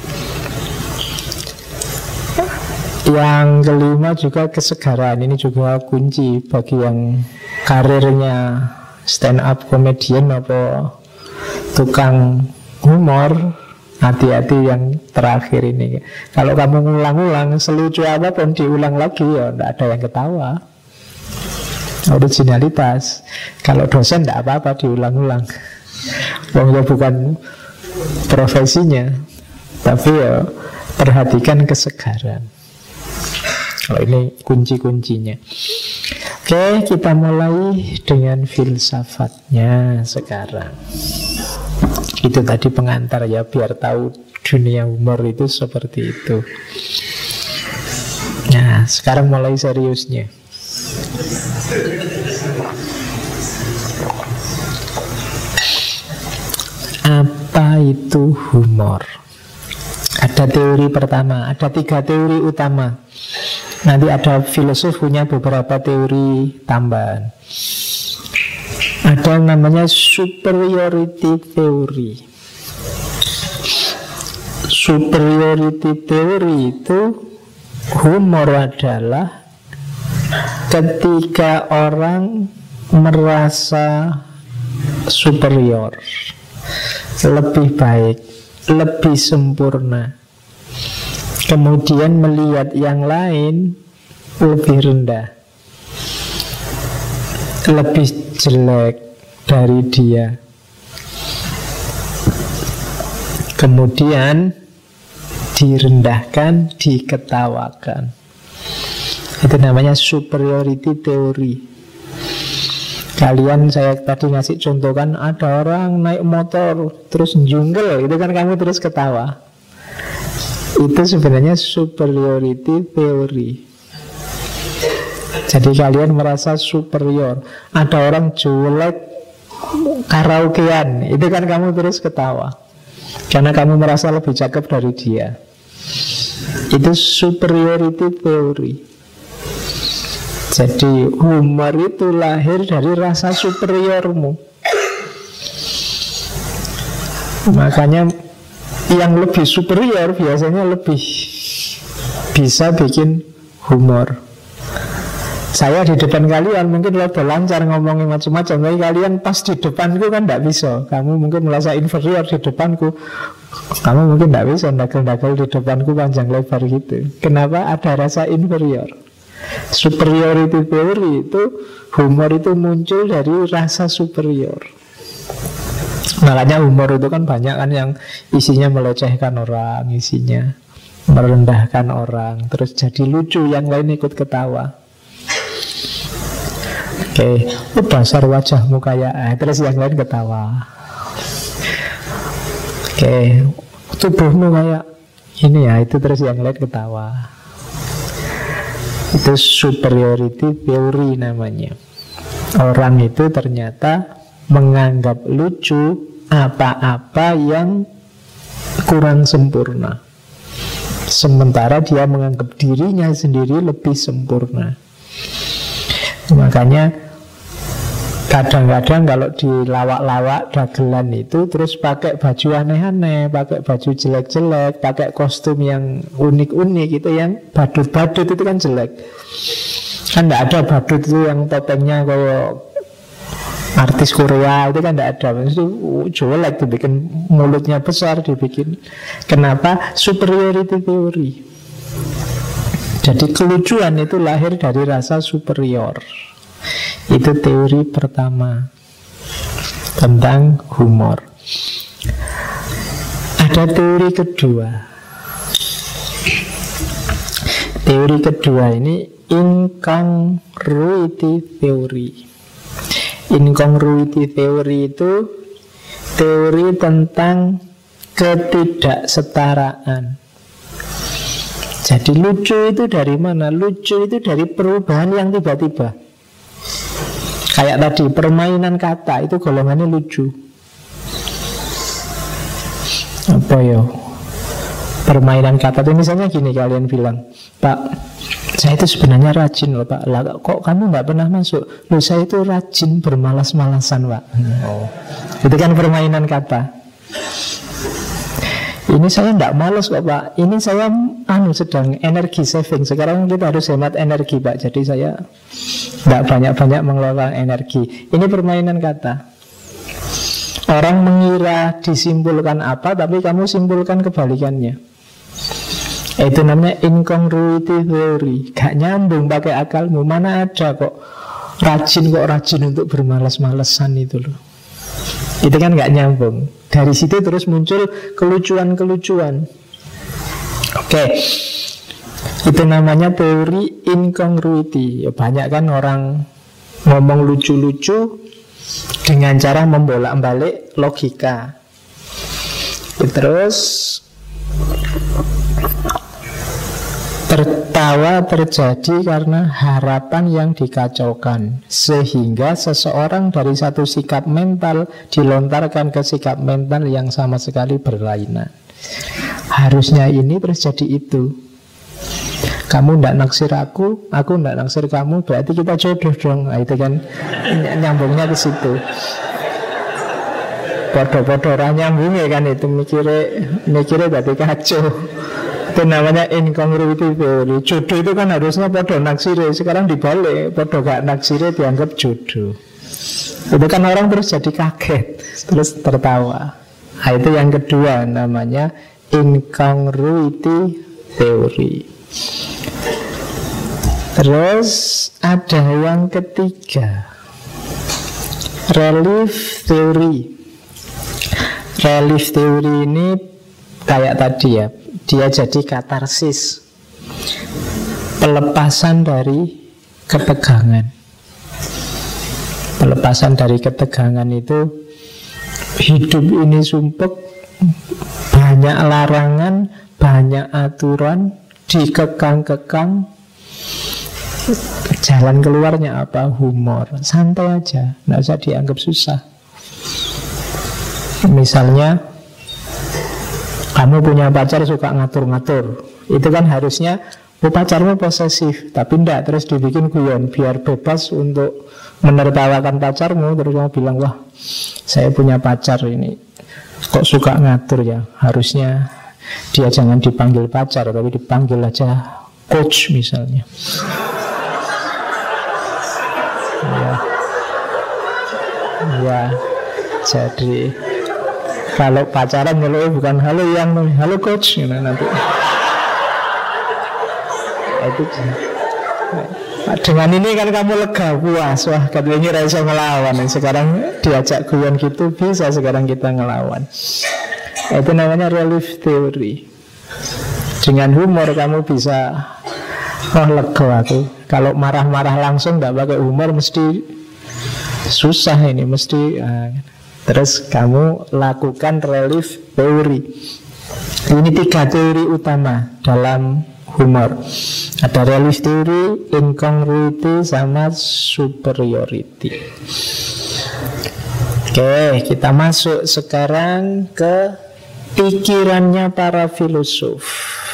Yang kelima juga kesegaran. Ini juga kunci bagi yang karirnya stand up comedian atau tukang humor. Hati-hati yang terakhir ini. Kalau kamu ngulang-ulang, selucu apapun diulang lagi, ya tidak ada yang ketawa. Originalitas. Kalau dosen tidak apa-apa diulang-ulang. Wong ya bukan profesinya. Tapi ya perhatikan kesegaran. Kalau ini kunci-kuncinya. Oke, kita mulai dengan filsafatnya sekarang. Itu tadi pengantar ya, biar tahu dunia humor itu seperti itu. Nah, sekarang mulai seriusnya. Apa itu humor? Ada teori pertama, ada 3 teori utama. Nanti ada filosof punya beberapa teori tambahan. Ada yang namanya superiority theory. Superiority theory itu humor adalah ketika orang merasa superior, lebih baik, lebih sempurna, kemudian melihat yang lain lebih rendah, lebih jelek dari dia, kemudian direndahkan, diketawakan. Itu namanya superiority theory. Kalian, saya tadi ngasih contoh kan, ada orang naik motor terus jungle, itu kan kamu terus ketawa. Itu sebenarnya superiority theory. Jadi kalian merasa superior. Ada orang jelek karaokean, itu kan kamu terus ketawa karena kamu merasa lebih cakep dari dia. Itu superiority theory. Jadi humor itu lahir dari rasa superiormu. Makanya yang lebih superior biasanya lebih bisa bikin humor. Saya di depan kalian mungkin lebih lancar ngomongin macam-macam, tapi kalian pas di depanku kan tidak bisa. Kamu mungkin merasa inferior di depanku, kamu mungkin tidak bisa ndagel-ndagel di depanku panjang lebar gitu. Kenapa? Ada rasa inferior. Superiority theory itu, humor itu muncul dari rasa superior. Makanya humor itu kan banyak kan yang isinya melecehkan orang, isinya merendahkan orang, terus jadi lucu, yang lain ikut ketawa. Oke, dasar wajahmu kayak terus yang lain ketawa. Oke, tubuhmu kayak ini ya, itu terus yang lain ketawa. Itu superiority theory namanya. Orang itu ternyata menganggap lucu apa-apa yang kurang sempurna, sementara dia menganggap dirinya sendiri lebih sempurna. Makanya kadang-kadang kalau di lawak-lawak dagelan itu terus pakai baju aneh-aneh, pakai baju jelek-jelek, pakai kostum yang unik-unik, itu yang badut-badut itu kan jelek. Kan tidak ada badut itu yang topengnya kayak artis Korea, itu kan tidak ada. Itu jelek, dibikin mulutnya besar, dibikin. Kenapa? Superiority theory. Jadi kelucuan itu lahir dari rasa superior. Itu teori pertama tentang humor. Ada teori kedua. Teori kedua ini incongruity theory. Incongruity theory itu teori tentang ketidaksetaraan. Jadi lucu itu dari mana? Lucu itu dari perubahan yang tiba-tiba. Kayak tadi, permainan kata itu golongannya lucu. Apa ya? Permainan kata itu misalnya gini, kalian bilang, Pak, saya itu sebenarnya rajin loh Pak. Lah, kok kamu nggak pernah masuk? Loh, saya itu rajin bermalas-malasan Pak. Oh. Itu kan permainan kata. Ini saya tidak malas kok Pak. Ini saya sedang energi saving. Sekarang kita harus hemat energi Pak. Jadi saya tidak banyak-banyak mengelola energi. Ini permainan kata. Orang mengira disimpulkan apa, tapi kamu simpulkan kebalikannya. Itu namanya incongruity theory. Gak nyambung pakai akalmu. Mana ada kok rajin untuk bermalas-malasan itu loh. Itu kan gak nyambung. Dari situ terus muncul kelucuan-kelucuan. Oke. Itu namanya teori incongruity. Ya, banyak kan orang ngomong lucu-lucu dengan cara membolak-balik logika. Terus Tertawa terjadi karena harapan yang dikacaukan, sehingga seseorang dari satu sikap mental dilontarkan ke sikap mental yang sama sekali berlainan. Harusnya ini terjadi itu. Kamu tidak naksir aku tidak naksir kamu, berarti kita jodoh dong. Nah, itu kan nyambungnya ke situ. Podo-podo orang nyambung ya kan, itu mikirnya berarti kacau. Itu namanya incongruity theory. Jodoh itu kan harusnya podo naksire, sekarang dibalik, podo gak naksire dianggap jodoh. Itu kan orang terus jadi kaget, terus tertawa. Nah, itu yang kedua, namanya incongruity theory. Terus ada yang ketiga, relief theory. Relief theory ini kayak tadi ya, dia jadi katarsis, pelepasan dari ketegangan. Pelepasan dari ketegangan itu, hidup ini sumpek, banyak larangan, banyak aturan, dikekang-kekang. Jalan keluarnya apa? Humor. Santai aja, nggak usah dianggap susah. Misalnya kamu punya pacar suka ngatur-ngatur, itu kan harusnya pacarmu posesif, tapi enggak, terus dibikin guyon biar bebas untuk menertawakan pacarmu. Terus kamu bilang, wah saya punya pacar ini kok suka ngatur ya, harusnya dia jangan dipanggil pacar tapi dipanggil aja coach misalnya. Ya, jadi kalau pacaran ngeluh bukan halo yang, halo coach gitu, nanti itu dengan ini kan kamu lega, puas, wah katanya rasa ngelawan. Sekarang diajak guyon gitu bisa, sekarang kita ngelawan. Itu namanya relief theory. Dengan humor kamu bisa, oh lega aku. Kalau marah-marah langsung tidak pakai humor mesti susah ini, mesti terus kamu lakukan relief theory. Ini 3 teori utama dalam humor. Ada relief theory, incongruity, sama superiority. Oke, kita masuk sekarang ke pikirannya para filosof.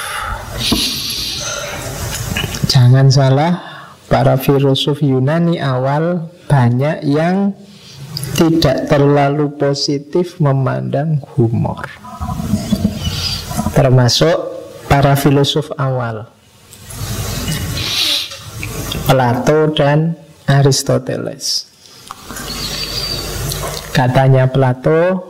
Jangan salah, para filosof Yunani awal banyak yang tidak terlalu positif memandang humor, termasuk para filosof awal, Plato dan Aristoteles. Katanya Plato,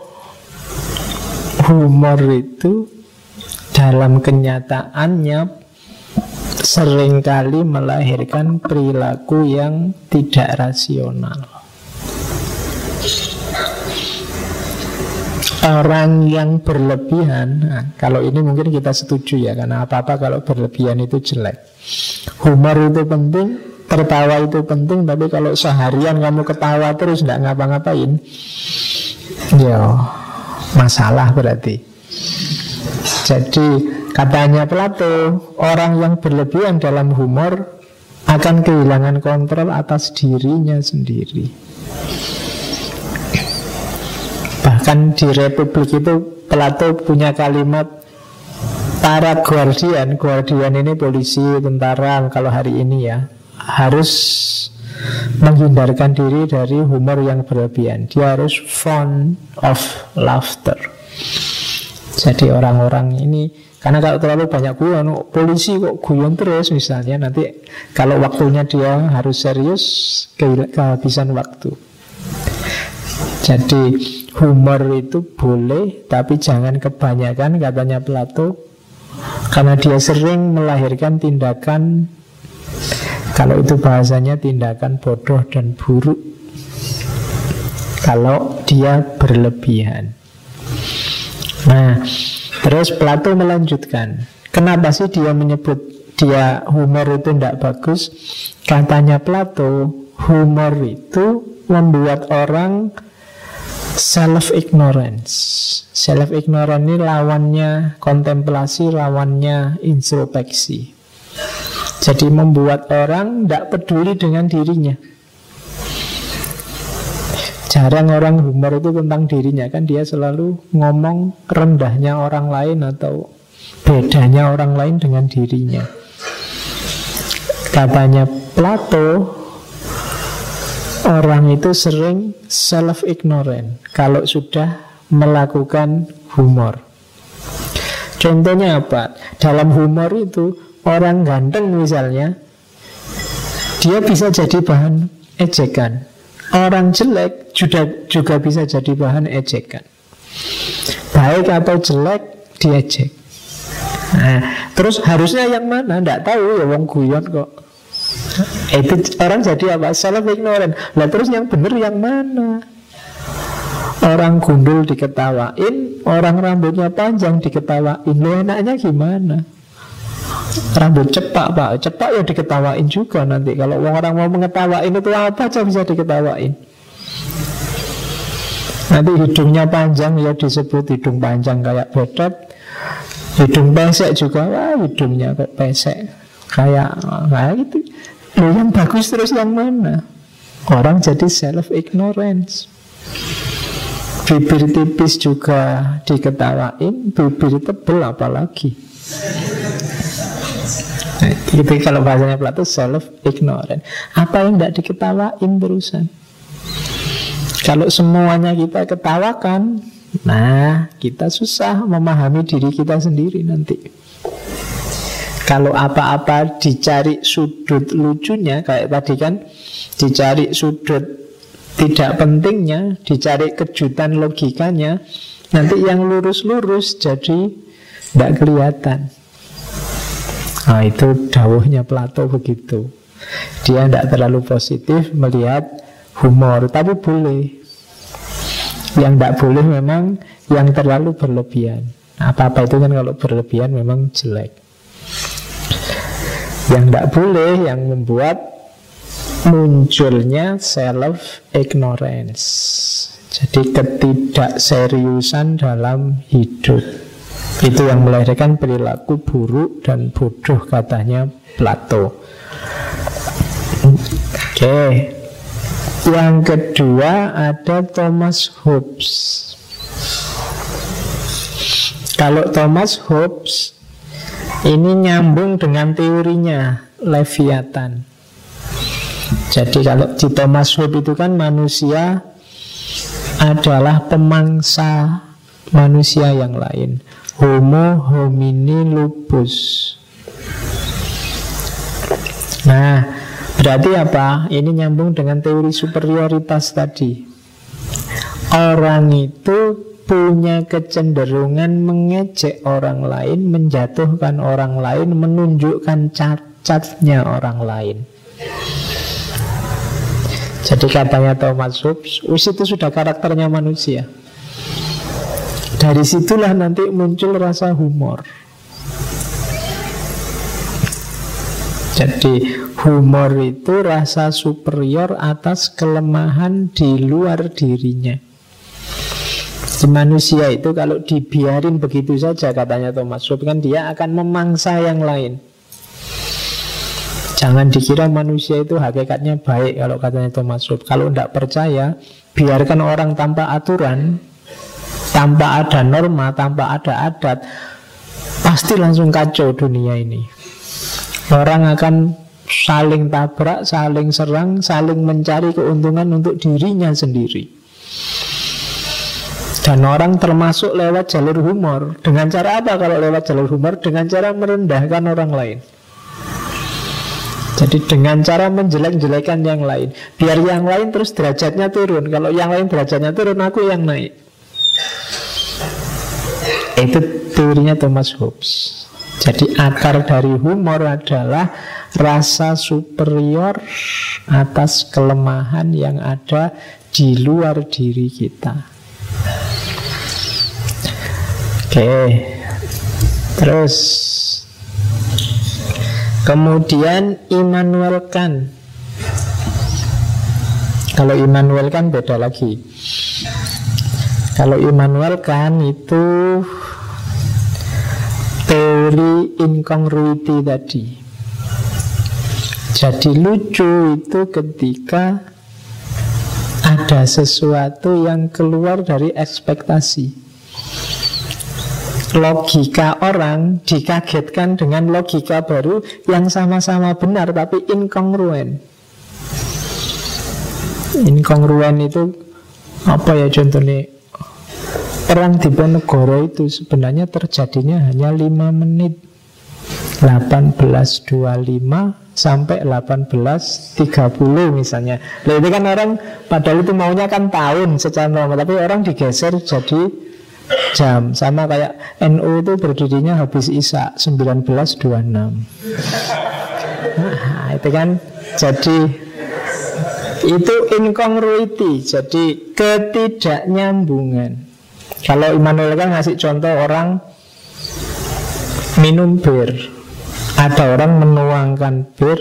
humor itu dalam kenyataannya seringkali melahirkan perilaku yang tidak rasional. Orang yang berlebihan, nah, kalau ini mungkin kita setuju ya, karena apa-apa kalau berlebihan itu jelek. Humor itu penting, tertawa itu penting, tapi kalau seharian kamu ketawa terus tidak ngapa-ngapain, ya masalah berarti. Jadi katanya Plato, orang yang berlebihan dalam humor akan kehilangan kontrol atas dirinya sendiri. Bahkan di Republik itu Plato punya kalimat, para guardian ini polisi, tentara kalau hari ini ya, harus menghindarkan diri dari humor yang berlebihan. Dia harus fond of laughter. Jadi orang-orang ini, karena kalau terlalu banyak guyon, polisi kok guyon terus misalnya, nanti kalau waktunya dia harus serius, kehabisan waktu. Jadi humor itu boleh, tapi jangan kebanyakan, katanya Plato, karena dia sering melahirkan tindakan, kalau itu bahasanya tindakan bodoh dan buruk, kalau dia berlebihan. Nah, terus Plato melanjutkan, kenapa sih dia menyebut dia humor itu tidak bagus? Katanya Plato, humor itu membuat orang self-ignorance. Self-ignorance ini lawannya kontemplasi, lawannya introspeksi. Jadi membuat orang tidak peduli dengan dirinya. Jarang orang humor itu tentang dirinya, kan dia selalu ngomong rendahnya orang lain atau bedanya orang lain dengan dirinya. Katanya Plato, orang itu sering self-ignorant kalau sudah melakukan humor. Contohnya apa? Dalam humor itu, orang ganteng misalnya, dia bisa jadi bahan ejekan. Orang jelek juga bisa jadi bahan ejekan. Baik atau jelek, diejek. Nah, terus harusnya yang mana? Nggak tahu ya, wong guyon kok. Itu orang jadi apa? Self-ignorant. Lah terus yang benar yang mana? Orang gundul diketawain, orang rambutnya panjang diketawain. Lo enaknya gimana? Rambut cepak pak, cepak ya diketawain juga nanti. Kalau orang mau mengetawain itu apa aja bisa diketawain. Nanti hidungnya panjang ya disebut hidung panjang kayak bedot. Hidung pesek juga, wah hidungnya kok pesek kayak gitu. Loh yang bagus terus yang mana? Orang jadi self-ignorance. Bibir tipis juga diketawain, bibir tebel apalagi. Nah, itu kalau bahasanya Plato self-ignorant. Apa yang tidak diketawain terusan? Kalau semuanya kita ketawakan, nah kita susah memahami diri kita sendiri nanti. Kalau apa-apa dicari sudut lucunya, kayak tadi kan, dicari sudut tidak pentingnya, dicari kejutan logikanya, nanti yang lurus-lurus jadi tidak kelihatan. Nah itu dawuhnya Plato begitu. Dia tidak terlalu positif melihat humor, tapi boleh. Yang tidak boleh memang yang terlalu berlebihan. Apa-apa itu kan kalau berlebihan memang jelek. Yang tidak boleh yang membuat munculnya self-ignorance. Jadi ketidakseriusan dalam hidup. Itu yang melahirkan perilaku buruk dan bodoh katanya Plato. Oke. Yang kedua ada Thomas Hobbes. Kalau Thomas Hobbes ini nyambung dengan teorinya Leviathan. Jadi kalau di Thomas Hobbes itu kan manusia adalah pemangsa manusia yang lain. Homo homini lupus. Nah, berarti apa? Ini nyambung dengan teori superioritas tadi. Orang itu punya kecenderungan mengejek orang lain, menjatuhkan orang lain, menunjukkan cacatnya orang lain. Jadi katanya Thomas Hobbes, itu sudah karakternya manusia. Dari situlah nanti muncul rasa humor. Jadi humor itu rasa superior atas kelemahan di luar dirinya. Di manusia itu kalau dibiarin begitu saja, katanya Thomas Hobbes, kan dia akan memangsa yang lain. Jangan dikira manusia itu hakikatnya baik, kalau katanya Thomas Hobbes. Kalau tidak percaya, biarkan orang tanpa aturan, tanpa ada norma, tanpa ada adat, pasti langsung kacau dunia ini. Orang akan saling tabrak, saling serang, saling mencari keuntungan untuk dirinya sendiri. Dan orang termasuk lewat jalur humor. Dengan cara apa kalau lewat jalur humor? Dengan cara merendahkan orang lain. Jadi dengan cara menjelek-jelekan yang lain, biar yang lain terus derajatnya turun. Kalau yang lain derajatnya turun, aku yang naik. Itu teorinya Thomas Hobbes. Jadi akar dari humor adalah rasa superior atas kelemahan yang ada di luar diri kita. Oke. Terus kemudian Immanuel Kant. Kalau Immanuel Kant beda lagi. Kalau Immanuel Kant itu teori incongruity tadi. Jadi lucu itu ketika ada sesuatu yang keluar dari ekspektasi. Logika orang dikagetkan dengan logika baru yang sama-sama benar tapi inkongruen. Inkongruen itu apa ya contohnya? Perang Diponegoro itu sebenarnya terjadinya hanya 5 menit, 1825 sampai 1830 misalnya. Nah, itu kan orang padahal itu maunya kan tahun secara normal, tapi orang digeser jadi jam. Sama kayak NU itu berdirinya habis Isya 1926. Nah, itu kan jadi itu incongruity, jadi ketidaknyambungan. Kalau Immanuel kan ngasih contoh orang minum bir. Ada orang menuangkan bir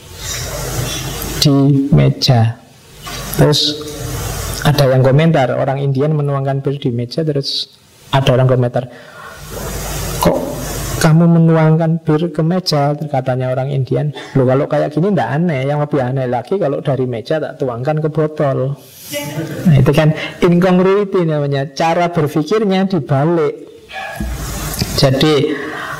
di meja. Terus ada yang komentar, orang Indian menuangkan bir di meja. Terus ada orang komentar, kok kamu menuangkan bir ke meja? Katanya orang Indian, loh kalau kayak gini tidak aneh. Yang lebih aneh lagi kalau dari meja tak tuangkan ke botol. Nah, itu kan incongruity namanya. Cara berpikirnya dibalik. Jadi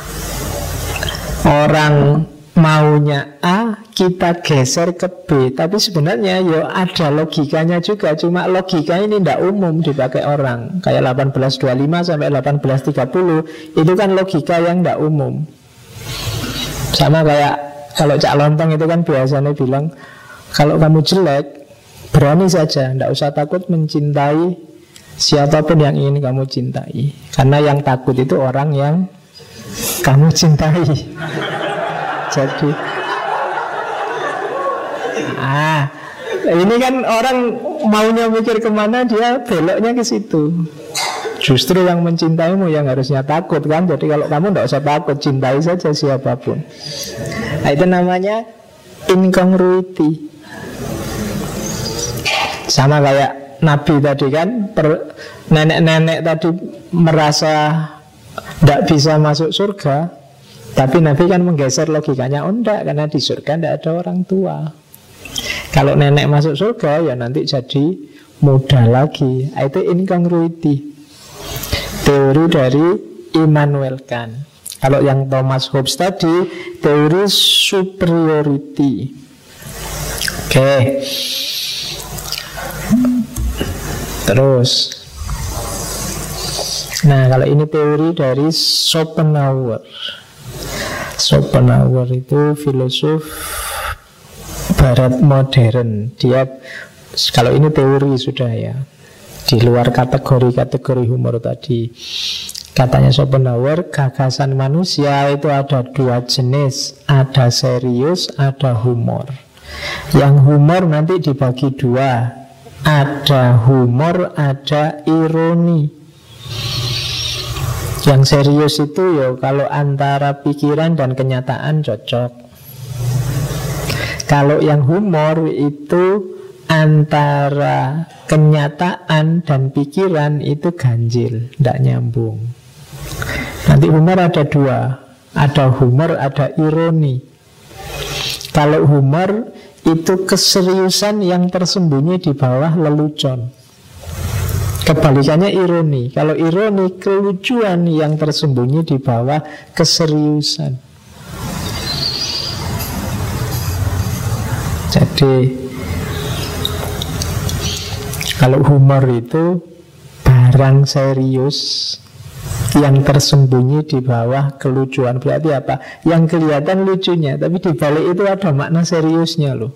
orang maunya A, kita geser ke B. Tapi sebenarnya ya ada logikanya juga. Cuma logika ini tidak umum dipakai orang. Kayak 1825 sampai 1830 itu kan logika yang tidak umum. Sama kayak kalau Cak Lontong itu kan biasanya bilang, kalau kamu jelek berani saja, tidak usah takut mencintai siapapun yang ingin kamu cintai. Karena yang takut itu orang yang kamu cintai. Jadi ini kan orang maunya mikir kemana, dia beloknya ke situ. Justru yang mencintaimu yang harusnya takut kan. Jadi kalau kamu tidak usah takut, cintai saja siapapun. Nah, itu namanya incongruity. Sama kayak Nabi tadi kan, nenek-nenek tadi merasa tidak bisa masuk surga, tapi Nabi kan menggeser logikanya. Oh enggak, karena di surga tidak ada orang tua. Kalau nenek masuk surga ya nanti jadi muda lagi. Itu incongruity. Teori dari Immanuel Kant. Kalau yang Thomas Hobbes tadi teori superiority. Oke. Terus, nah kalau ini teori dari Schopenhauer. Schopenhauer itu filosof Barat modern. Dia, kalau ini teori sudah ya, di luar kategori-kategori humor tadi. Katanya Schopenhauer, gagasan manusia itu ada 2 jenis, ada serius, ada humor. Yang humor nanti dibagi 2. Ada humor, ada ironi. Yang serius itu ya kalau antara pikiran dan kenyataan cocok. Kalau yang humor itu antara kenyataan dan pikiran itu ganjil, tidak nyambung. Nanti humor ada 2. Ada humor, ada ironi. Kalau humor itu keseriusan yang tersembunyi di bawah lelucon. Kebalikannya ironi. Kalau ironi, kelucuan yang tersembunyi di bawah keseriusan. Jadi kalau humor itu barang serius yang tersembunyi di bawah kelucuan. Berarti apa? Yang kelihatan lucunya, tapi di balik itu ada makna seriusnya loh.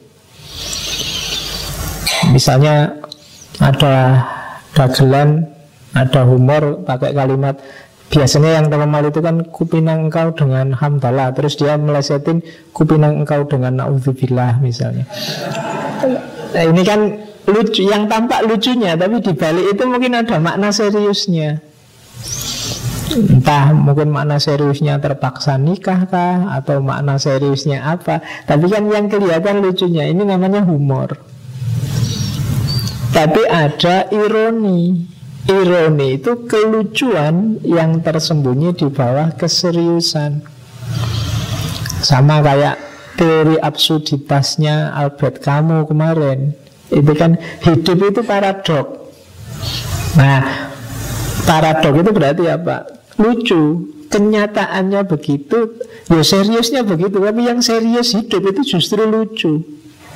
Misalnya ada dagelan, ada humor pakai kalimat, biasanya yang terkenal itu kan kupinang engkau dengan hamdalah, terus dia melesetin kupinang engkau dengan naudzubillah misalnya. Nah, ini kan lucu, yang tampak lucunya, tapi di balik itu mungkin ada makna seriusnya. Entah mungkin makna seriusnya terpaksa nikah kah, atau makna seriusnya apa. Tapi kan yang kelihatan lucunya, ini namanya humor. Tapi ada ironi. ironi itu kelucuan yang tersembunyi di bawah keseriusan. Sama kayak teori absurditasnya Albert Camus kemarin. Itu kan hidup itu paradok. Nah, paradok itu berarti apa? Lucu. Kenyataannya begitu, ya seriusnya begitu. Tapi yang serius hidup itu justru lucu.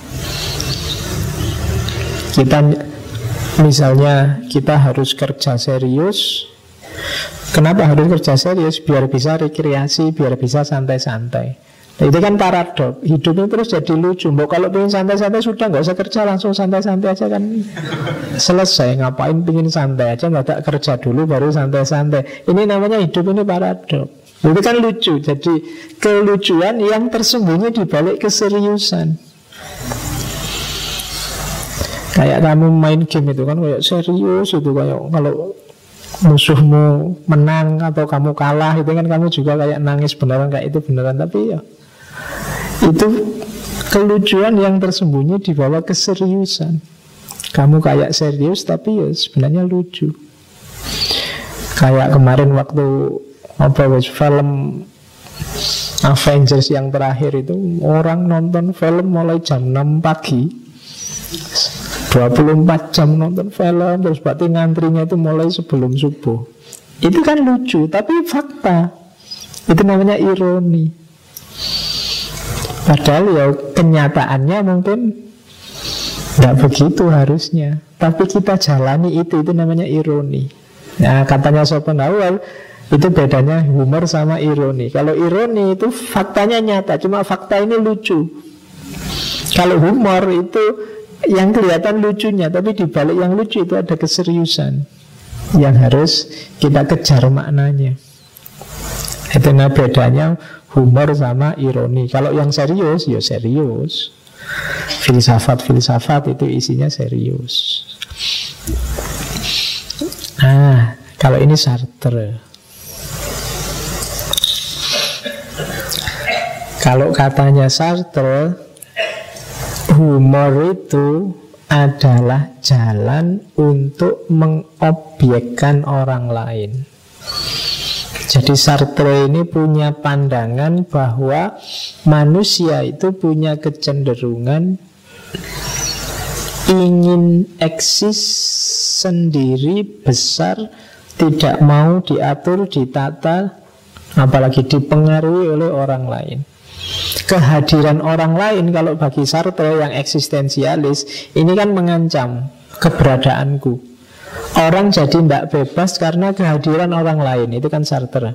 Misalnya kita harus kerja serius. Kenapa harus kerja serius? Biar bisa rekreasi, biar bisa santai-santai. Nah, itu kan paradok. Hidupnya terus jadi lucu. Mbok kalau pengen santai-santai sudah nggak usah kerja, langsung santai-santai aja kan selesai. Ngapain pengen santai aja, nggak tak kerja dulu baru santai-santai. Ini namanya hidup ini paradok. Itu kan lucu. Jadi kelucuan yang tersembunyi di balik keseriusan. Kayak kamu main game itu kan kayak serius itu, kayak kalau musuhmu menang atau kamu kalah itu kan kamu juga kayak nangis beneran, kayak itu beneran. Tapi ya itu kelucuan yang tersembunyi di bawah keseriusan. Kamu kayak serius tapi ya sebenarnya lucu. Kayak kemarin waktu film Avengers yang terakhir itu, orang nonton film mulai jam 6 pagi 24 jam nonton film. Terus berarti ngantrinya itu mulai sebelum subuh. Itu kan lucu, tapi fakta. Itu namanya ironi. Padahal ya kenyataannya mungkin nggak begitu harusnya, tapi kita jalani itu namanya ironi. Nah, katanya Schopenhauer, itu bedanya humor sama ironi. Kalau ironi itu faktanya nyata, cuma fakta ini lucu. Kalau humor itu yang kelihatan lucunya, tapi di balik yang lucu itu ada keseriusan yang harus kita kejar maknanya. Itu nah bedanya humor sama ironi. Kalau yang serius, ya serius. Filsafat itu isinya serius. Nah, kalau ini Sartre. Kalau katanya Sartre, humor itu adalah jalan untuk mengobjekkan orang lain. Jadi Sartre ini punya pandangan bahwa manusia itu punya kecenderungan ingin eksis sendiri, besar, tidak mau diatur, ditata, apalagi dipengaruhi oleh orang lain. Kehadiran orang lain kalau bagi Sartre yang eksistensialis ini kan mengancam keberadaanku. Orang jadi tidak bebas karena kehadiran orang lain. Itu kan Sartre.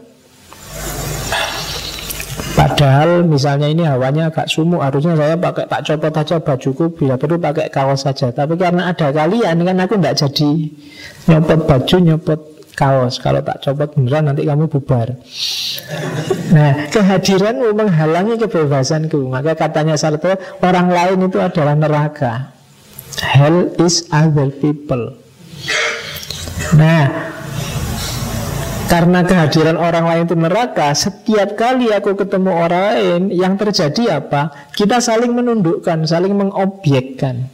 Padahal misalnya ini hawanya agak sumuk, harusnya saya pakai, tak copot aja bajuku, bila perlu pakai kaos saja. Tapi karena ada kalian kan aku tidak jadi nyopot baju, nyopot kaos. Kalau tak copot beneran nanti kamu bubar. Nah, kehadiranmu menghalangi kebebasanku. Maka katanya Sartre, orang lain itu adalah neraka. Hell is other people. Nah, karena kehadiran orang lain itu neraka, setiap kali aku ketemu orang lain, yang terjadi apa? Kita saling menundukkan, saling mengobjekkan.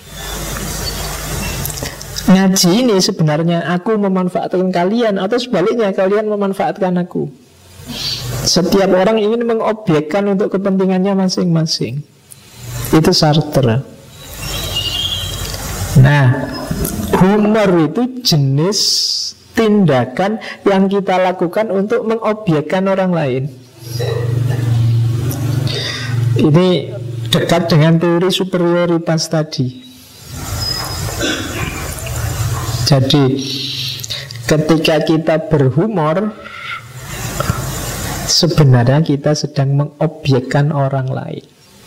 Ngaji ini sebenarnya aku memanfaatkan kalian, atau sebaliknya kalian memanfaatkan aku. Setiap orang ingin mengobjekkan untuk kepentingannya masing-masing. Itu Sartre. Nah, humor itu jenis tindakan yang kita lakukan untuk mengobjekkan orang lain. Ini dekat dengan teori superioritas tadi. Jadi ketika kita berhumor, sebenarnya kita sedang mengobjekkan orang lain.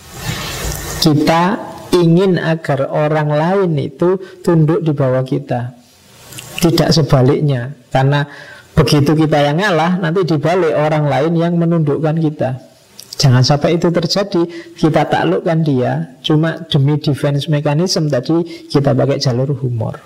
Kita ingin agar orang lain itu tunduk di bawah kita, tidak sebaliknya. Karena begitu kita yang ngalah, nanti dibalik orang lain yang menundukkan kita. Jangan sampai itu terjadi. Kita taklukkan dia, cuma demi defense mechanism tadi kita pakai jalur humor.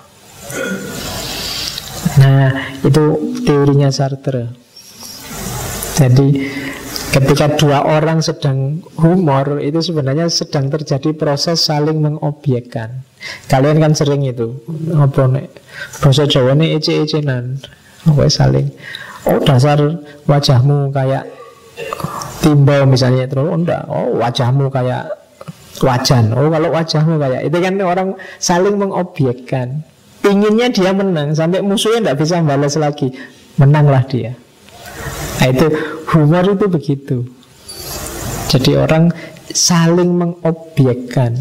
Nah, itu teorinya Sartre. Jadi Ketika dua orang sedang humor, itu sebenarnya sedang terjadi proses saling mengobjekkan. Kalian kan sering itu, apa nek bahasa Jawa nih ece-ecenan, apa saling, oh dasar wajahmu kayak timbal misalnya, terus oh enggak, oh wajahmu kayak wajan, oh kalau wajahmu kayak itu, kan orang saling mengobjekkan. Inginnya dia menang sampai musuhnya enggak bisa balas lagi, menanglah dia. Nah itu humor itu begitu. Jadi orang saling mengobjekkan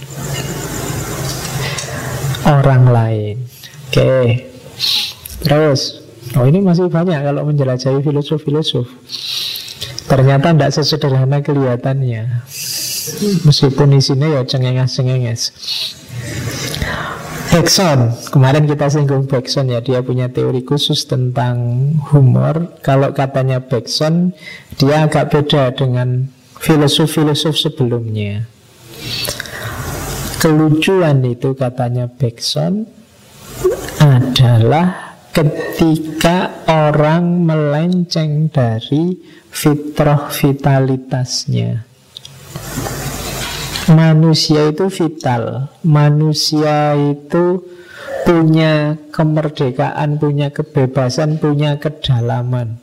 orang lain. Oke. Terus, oh ini masih banyak kalau menjelajahi filosof-filosof. Ternyata tidak sesederhana kelihatannya. Meskipun isinya ya cengenges-cengenges. Bergson, kemarin kita singgung Bergson ya, dia punya teori khusus tentang humor. Kalau katanya Bergson, dia agak beda dengan filosof-filosof sebelumnya. Kelucuan itu katanya Bergson adalah ketika orang melenceng dari fitrah vitalitasnya. Manusia itu vital, manusia itu punya kemerdekaan, punya kebebasan, punya kedalaman.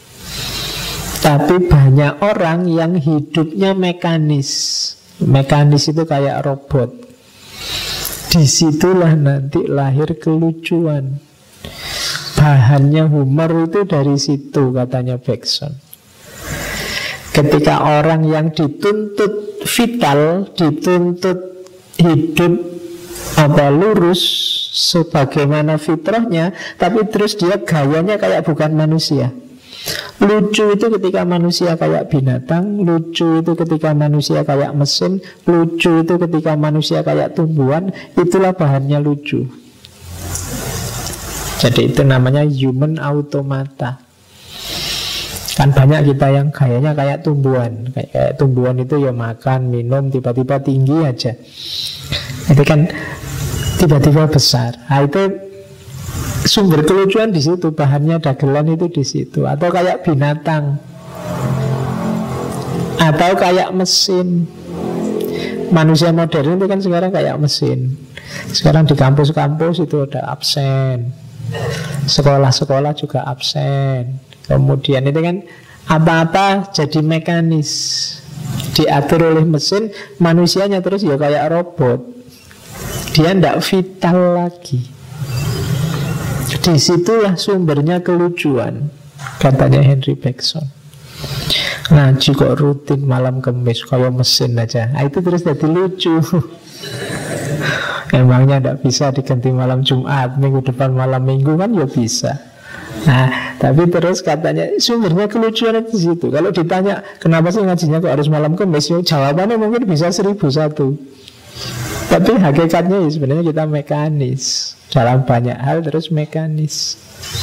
Tapi banyak orang yang hidupnya mekanis. Mekanis itu kayak robot. Disitulah nanti lahir kelucuan. Bahannya humor itu dari situ, katanya Bergson. Ketika orang yang dituntut vital, dituntut hidup lurus sebagaimana fitrahnya, tapi terus dia gayanya kayak bukan manusia. Lucu itu ketika manusia kayak binatang, lucu itu ketika manusia kayak mesin, lucu itu ketika manusia kayak tumbuhan. Itulah bahannya lucu. Jadi itu namanya human automata. Kan banyak kita yang gayanya kayak tumbuhan. Kayak tumbuhan itu ya makan, minum, tiba-tiba tinggi aja. Itu kan tiba-tiba besar. Nah itu sumber kelucuan di situ, bahannya dagelan itu di situ. Atau kayak binatang, atau kayak mesin. Manusia modern itu kan sekarang kayak mesin. Sekarang di kampus-kampus itu ada absen, sekolah-sekolah juga absen. Kemudian itu kan apa-apa jadi mekanis, diatur oleh mesin. Manusianya terus ya kayak robot. Dia tidak vital lagi. Disitulah sumbernya kelucuan, katanya Henry Bergson. Ngaji kok rutin malam Kamis kayak mesin aja. Nah, itu terus jadi lucu. Emangnya tidak bisa diganti malam Jumat, minggu depan malam Minggu kan ya bisa. Nah, tapi terus katanya sumbernya kelucuan itu di situ. Kalau ditanya kenapa sih ngajinya kok harus malam Kamis, jawabannya mungkin bisa 1001. Tapi hakikatnya ya sebenarnya kita mekanis. Dalam banyak hal terus mekanis.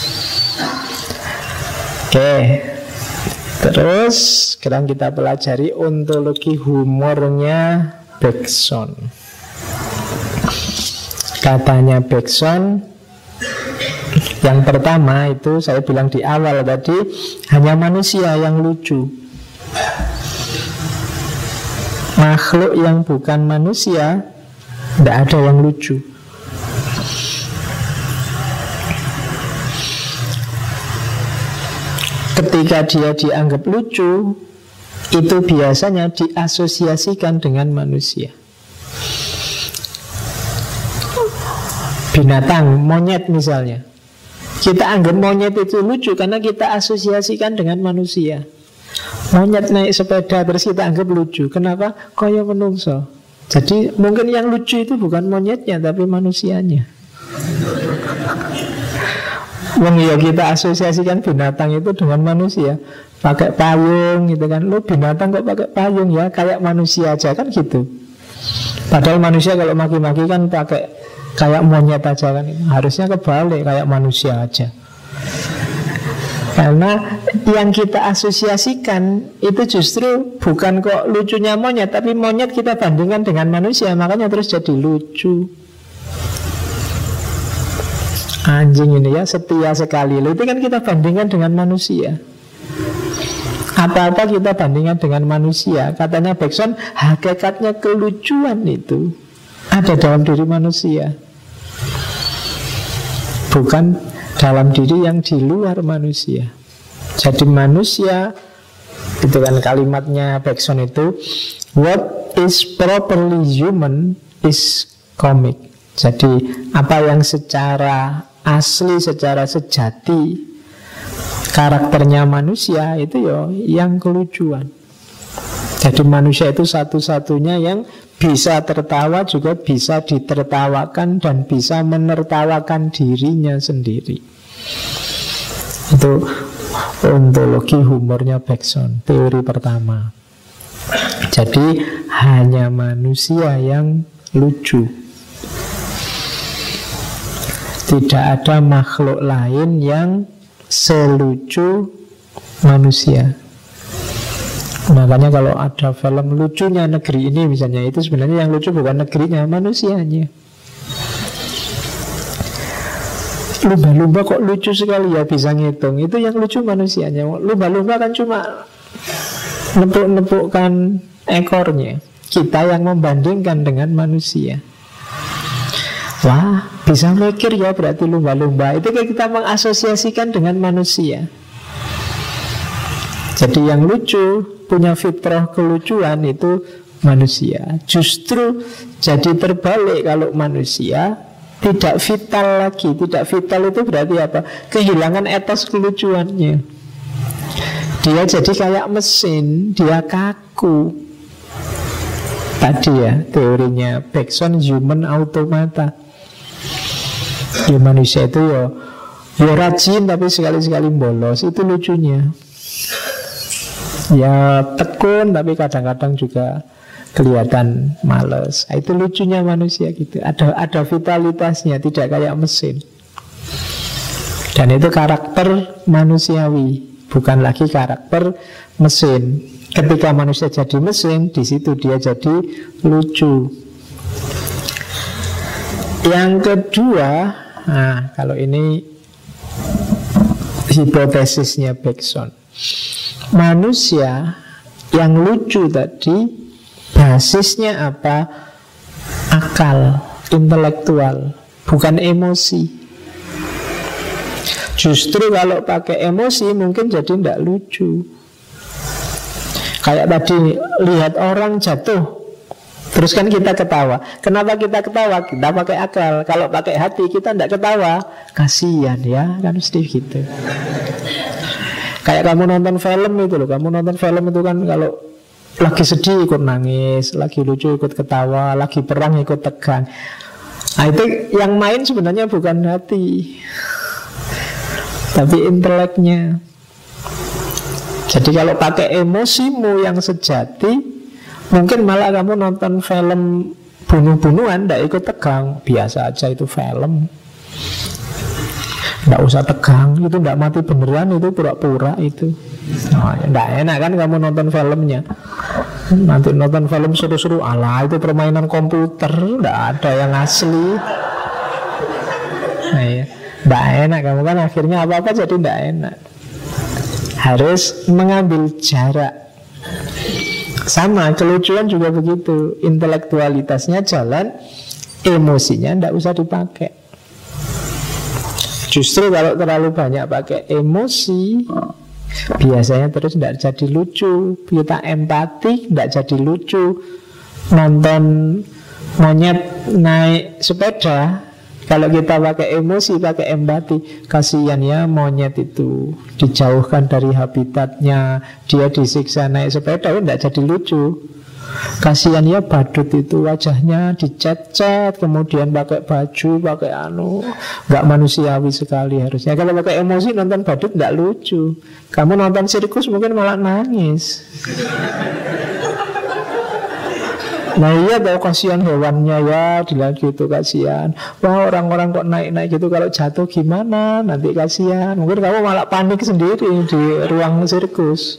Oke. Terus sekarang kita pelajari ontologi humornya Bergson. Katanya Bergson, yang pertama itu saya bilang di awal tadi, hanya manusia yang lucu. Makhluk yang bukan manusia tidak ada yang lucu. Ketika dia dianggap lucu, itu biasanya diasosiasikan dengan manusia. Binatang, monyet misalnya, kita anggap monyet itu lucu karena kita asosiasikan dengan manusia. Monyet naik sepeda terus kita anggap lucu. Kenapa? Kaya menungso. Jadi mungkin yang lucu itu bukan monyetnya tapi manusianya. Ya kita asosiasikan binatang itu dengan manusia. Pakai payung gitu kan. Lo binatang kok pakai payung ya, kayak manusia aja kan gitu. Padahal manusia kalau maki-maki kan pakai kayak monyet aja kan. Harusnya kebalik, kayak manusia aja. Karena yang kita asosiasikan itu justru bukan kok lucunya monyet, tapi monyet kita bandingkan dengan manusia, makanya terus jadi lucu. Anjing ini ya setia sekali. Itu kan kita bandingkan dengan manusia. Apa-apa kita bandingkan dengan manusia. Katanya Bergson, hakikatnya kelucuan itu ada dalam diri manusia, bukan dalam diri yang di luar manusia. Jadi manusia, itu kan kalimatnya Bergson itu, what is properly human is comic. Jadi apa yang secara asli, secara sejati karakternya manusia itu ya yang kelucuan. Jadi manusia itu satu-satunya yang bisa tertawa, juga bisa ditertawakan, dan bisa menertawakan dirinya sendiri. Itu ontologi humornya Bergson, teori pertama. Jadi hanya manusia yang lucu. Tidak ada makhluk lain yang selucu manusia. Makanya kalau ada film lucunya negeri ini misalnya, itu sebenarnya yang lucu bukan negerinya, manusianya. Lumba-lumba kok lucu sekali ya, bisa ngitung. Itu yang lucu manusianya. Lumba-lumba kan cuma nepuk-nepukkan ekornya. Kita yang membandingkan dengan manusia. Wah, bisa mikir ya berarti lumba-lumba. Itu kayak kita mengasosiasikan dengan manusia. Jadi yang lucu, punya fitrah kelucuan itu manusia. Justru jadi terbalik kalau manusia tidak vital lagi. Tidak vital itu berarti apa? Kehilangan etos kelucuannya. Dia jadi kayak mesin, dia kaku. Tadi ya teorinya Bergson, human automata. Ya manusia itu ya rajin tapi sekali-sekali bolos. Itu lucunya. Ya tekun tapi kadang-kadang juga kelihatan males. Itu lucunya manusia gitu. Ada vitalitasnya, tidak kayak mesin. Dan itu karakter manusiawi, bukan lagi karakter mesin. Ketika manusia jadi mesin, di situ dia jadi lucu. Yang kedua, nah kalau ini hipotesisnya Bergson, manusia yang lucu tadi basisnya apa? Akal, intelektual, bukan emosi. Justru kalau pakai emosi mungkin jadi tidak lucu. Kayak tadi lihat orang jatuh, terus kan kita ketawa. Kenapa kita ketawa? Kita pakai akal. Kalau pakai hati kita tidak ketawa. Kasihan ya, kan mesti gitu. Kayak kamu nonton film itu loh. Kamu nonton film itu kan kalau lagi sedih ikut nangis, lagi lucu ikut ketawa, lagi perang ikut tegang. Nah itu yang main sebenarnya bukan hati, tapi inteleknya. Jadi kalau pakai emosimu yang sejati, mungkin malah kamu nonton film bunuh-bunuhan tidak ikut tegang. Biasa aja itu film, tidak usah tegang. Itu tidak mati beneran, itu pura-pura itu. Tidak enak kan kamu nonton filmnya. Nanti nonton film seru-seru, alah itu permainan komputer, tidak ada yang asli. Nah, ya. Tidak enak kamu kan, akhirnya apa-apa jadi tidak enak. Harus mengambil jarak. Sama, kelucuan juga begitu. Intelektualitasnya jalan, emosinya tidak usah dipakai. Justru kalau terlalu banyak pakai emosi, biasanya terus tidak jadi lucu. Kita empati, tidak jadi lucu. Nonton monyet naik sepeda, kalau kita pakai emosi, pakai empati, kasihan ya monyet itu, dijauhkan dari habitatnya, dia disiksa naik sepeda, tidak jadi lucu. Kasihan ya badut itu, wajahnya dicat-cat, kemudian pakai baju, pakai nggak manusiawi sekali harusnya. Kalau pakai emosi nonton badut tidak lucu. Kamu nonton sirkus mungkin malah nangis. Nah iya tahu, kasihan hewannya ya, dilihat gitu kasihan. Wah orang-orang kok naik-naik gitu, kalau jatuh gimana? Nanti kasihan. Mungkin kamu malah panik sendiri di ruang sirkus.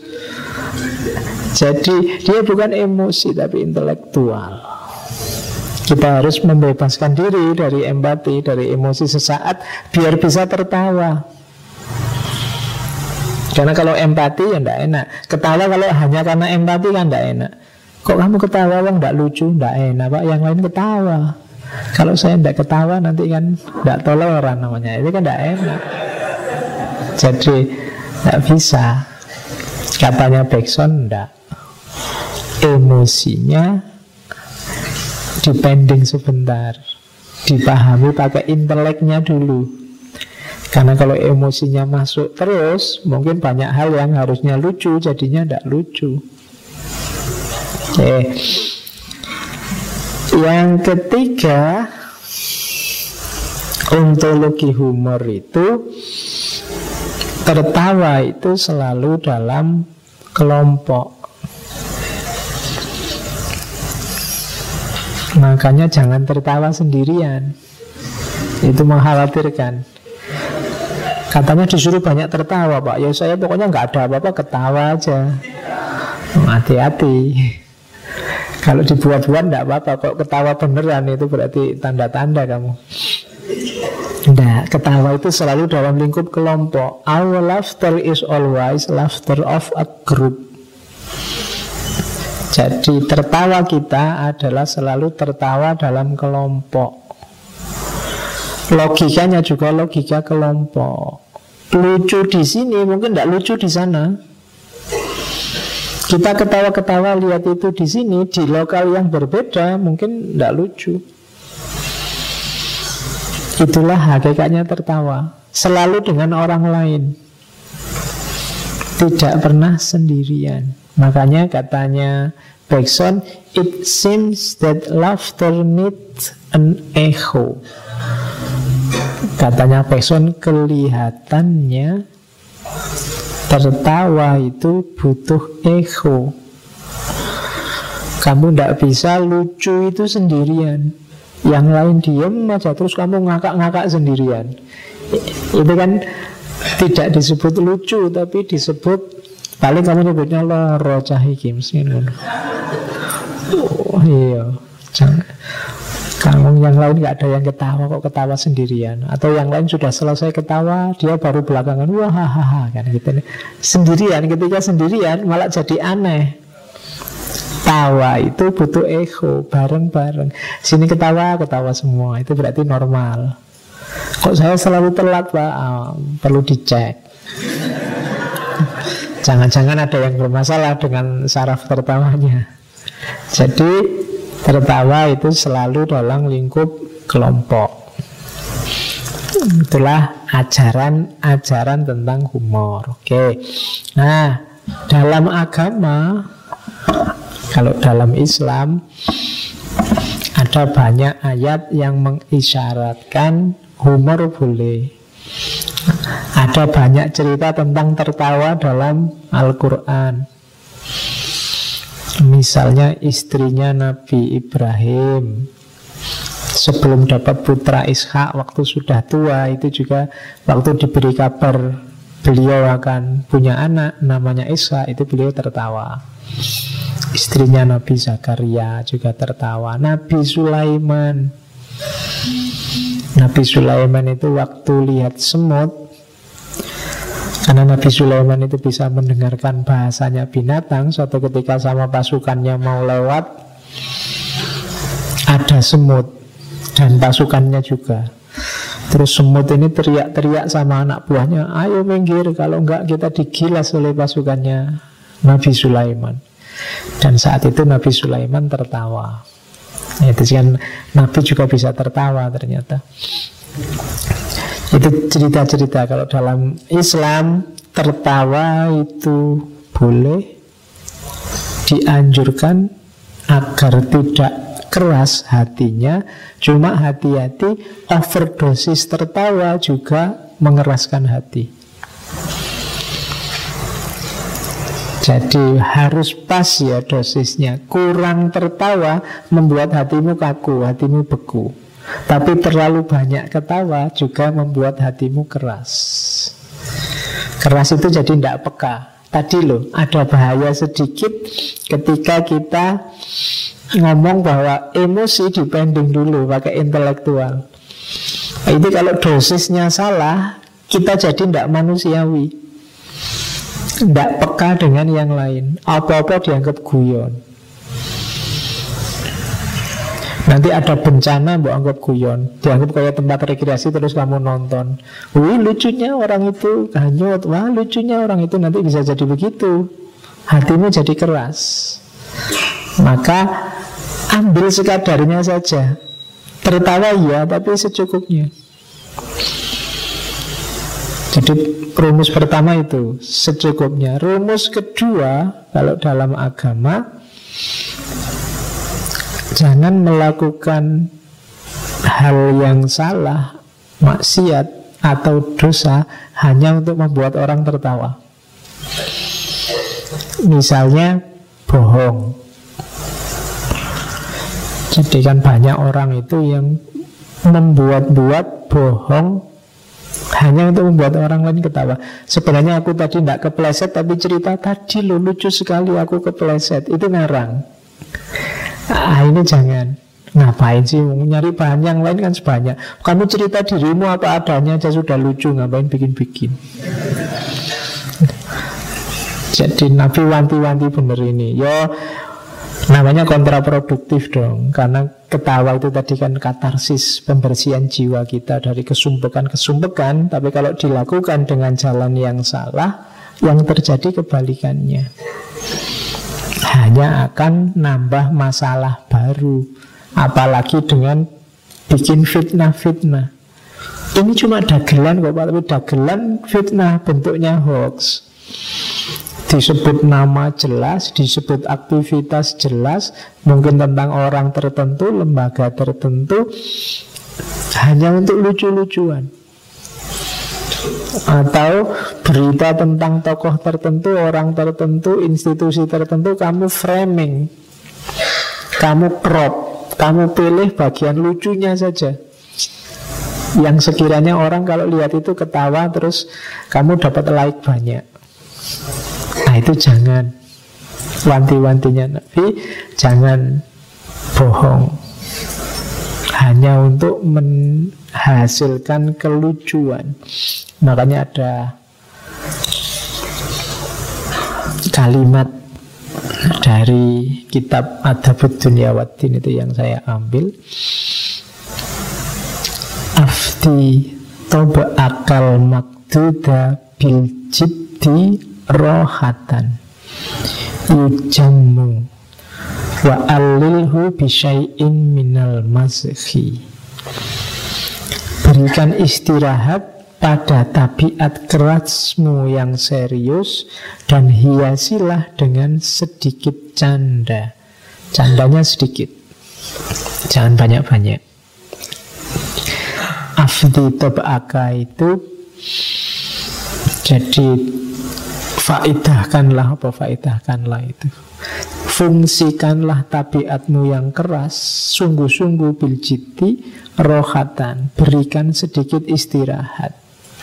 Jadi dia bukan emosi tapi intelektual. Kita harus membebaskan diri dari empati, dari emosi sesaat, biar bisa tertawa. Karena kalau empati ya tidak enak. Ketawa kalau hanya karena empati kan tidak enak. Kok kamu ketawa, wong tidak lucu, tidak enak Pak, yang lain ketawa. Kalau saya tidak ketawa nanti kan tidak toleran namanya. Itu kan tidak enak. Jadi tidak bisa. Katanya Bergson tidak. Emosinya dipending sebentar, dipahami pakai inteleknya dulu. Karena kalau emosinya masuk terus, mungkin banyak hal yang harusnya lucu jadinya tidak lucu. Oke. Yang ketiga, ontologi humor itu tertawa itu selalu dalam kelompok. Makanya jangan tertawa sendirian. Itu mengkhawatirkan. Katanya disuruh banyak tertawa Pak. Ya saya pokoknya nggak ada apa-apa, ketawa aja. Hati-hati. Kalau dibuat-buat enggak apa-apa. Kok ketawa beneran itu berarti tanda-tanda kamu. Enggak, ketawa itu selalu dalam lingkup kelompok. Our laughter is always laughter of a group. Jadi tertawa kita adalah selalu tertawa dalam kelompok. Logikanya juga logika kelompok. Lucu di sini mungkin enggak lucu di sana. Kita ketawa-ketawa lihat itu di sini, di lokal yang berbeda mungkin tidak lucu. Itulah hakikatnya tertawa. Selalu dengan orang lain, tidak pernah sendirian. Makanya katanya Bergson, it seems that laughter needs an echo. Katanya Bergson, kelihatannya tertawa itu butuh echo. Kamu tidak bisa lucu itu sendirian. Yang lain diem aja terus kamu ngakak-ngakak sendirian. Itu kan tidak disebut lucu, tapi disebut paling kamu nyebutnya loro cah iki mesti. Oh iya, jangan. Kalau yang lain nggak ada yang ketawa, kok ketawa sendirian. Atau yang lain sudah selesai ketawa, dia baru belakangan wah hahaha kan gitu. Sendirian, ketika sendirian malah jadi aneh. Tawa itu butuh echo, bareng-bareng. Sini ketawa semua, itu berarti normal. Kok saya selalu telat Pak? Perlu dicek. Jangan-jangan ada yang bermasalah dengan saraf tertawanya. Jadi tertawa itu selalu dalam lingkup kelompok. Itulah ajaran-ajaran tentang humor. Oke. Nah, dalam agama, kalau dalam Islam ada banyak ayat yang mengisyaratkan humor boleh. Ada banyak cerita tentang tertawa dalam Al-Quran. Misalnya istrinya Nabi Ibrahim sebelum dapat putra Ishak, waktu sudah tua, itu juga waktu diberi kabar beliau akan punya anak namanya Ishak, itu beliau tertawa. Istrinya Nabi Zakaria juga tertawa. Nabi Sulaiman itu waktu lihat semut, karena Nabi Sulaiman itu bisa mendengarkan bahasanya binatang. Suatu ketika sama pasukannya mau lewat, ada semut dan pasukannya juga. Terus semut ini teriak-teriak sama anak buahnya, ayo minggir, kalau enggak kita digilas oleh pasukannya Nabi Sulaiman. Dan saat itu Nabi Sulaiman tertawa. Itu kan Nabi juga bisa tertawa ternyata. Itu cerita-cerita. Kalau dalam Islam tertawa itu boleh, dianjurkan agar tidak keras hatinya. Cuma hati-hati, overdosis tertawa juga mengeraskan hati. Jadi harus pas ya dosisnya. Kurang tertawa membuat hatimu kaku, hatimu beku. Tapi terlalu banyak ketawa juga membuat hatimu keras. Keras itu jadi tidak peka. Tadi loh, ada bahaya sedikit ketika kita ngomong bahwa emosi dipending dulu pakai intelektual. Itu kalau dosisnya salah, kita jadi tidak manusiawi. Tidak peka dengan yang lain. Apa-apa dianggap guyon. Nanti ada bencana, mbok anggap guyon. Dianggap kayak tempat rekreasi, terus kamu nonton. Wih, lucunya orang itu hanyut. Wah, lucunya orang itu. Nanti bisa jadi begitu. Hatimu jadi keras. Maka ambil sekadarnya saja. Tertawa ya, tapi secukupnya. Jadi rumus pertama itu secukupnya. Rumus kedua, kalau dalam agama, jangan melakukan hal yang salah, maksiat atau dosa hanya untuk membuat orang tertawa. Misalnya bohong. Jadi kan banyak orang itu yang membuat-buat bohong hanya untuk membuat orang lain ketawa. Sebenarnya aku tadi tidak kepleset, tapi cerita tadi lo lucu sekali aku kepleset. Itu ngarang. Ini jangan. Ngapain sih nyari bahan yang lain kan sebanyak. Kamu cerita dirimu apa adanya aja sudah lucu. Ngapain bikin-bikin. Jadi Nabi wanti-wanti bener ini. Yo, namanya kontraproduktif dong. Karena ketawa itu tadi kan katarsis, pembersihan jiwa kita dari kesumpekan-kesumpekan. Tapi kalau dilakukan dengan jalan yang salah, yang terjadi kebalikannya. Hanya akan nambah masalah baru. Apalagi dengan bikin fitnah-fitnah. Ini cuma dagelan kok Pak, tapi dagelan fitnah, bentuknya hoax. Disebut nama jelas, disebut aktivitas jelas, mungkin tentang orang tertentu, lembaga tertentu, hanya untuk lucu-lucuan. Atau berita tentang tokoh tertentu, orang tertentu, institusi tertentu, kamu framing, kamu prop, kamu pilih bagian lucunya saja, yang sekiranya orang kalau lihat itu ketawa, terus kamu dapat like banyak. Nah itu jangan. Wanti-wantinya Nabi, jangan bohong hanya untuk menghasilkan kelucuan. Makanya ada kalimat dari kitab Adabud Dunya Waddin itu yang saya ambil. Afti toba akal makduda bil jiddi rohatan yujammu wa alilhu bisyai'in minal mazhi. Berikan istirahat pada tabiat kerasmu yang serius dan hiasilah dengan sedikit canda. Candanya sedikit, jangan banyak-banyak. Afdi tob'aka itu jadi faidahkanlah itu. Fungsikanlah tabiatmu yang keras sungguh-sungguh bil jiddi rohatan. Berikan sedikit istirahat.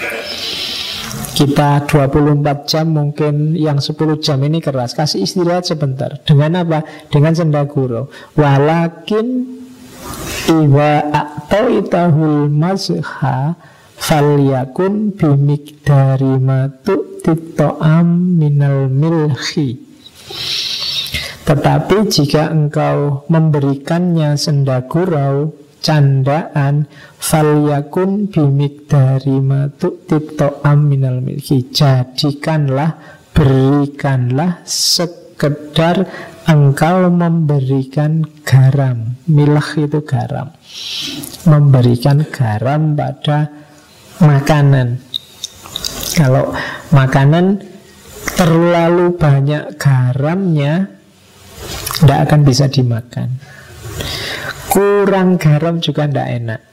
Kita 24 jam, mungkin yang 10 jam ini keras. Kasih istirahat sebentar. Dengan apa? Dengan sendaguro. Walakin iwa a'taitahul mazha falyakun bimikdari matu tito'am minal milhi. Tetapi jika engkau memberikannya sendagurau, candaan, falyakun bimikdari matu tito'am minal milhi. Jadikanlah, berikanlah sekedar engkau memberikan garam. Milah itu garam. Memberikan garam pada makanan. Kalau makanan terlalu banyak garamnya, tidak akan bisa dimakan. Kurang garam juga tidak enak.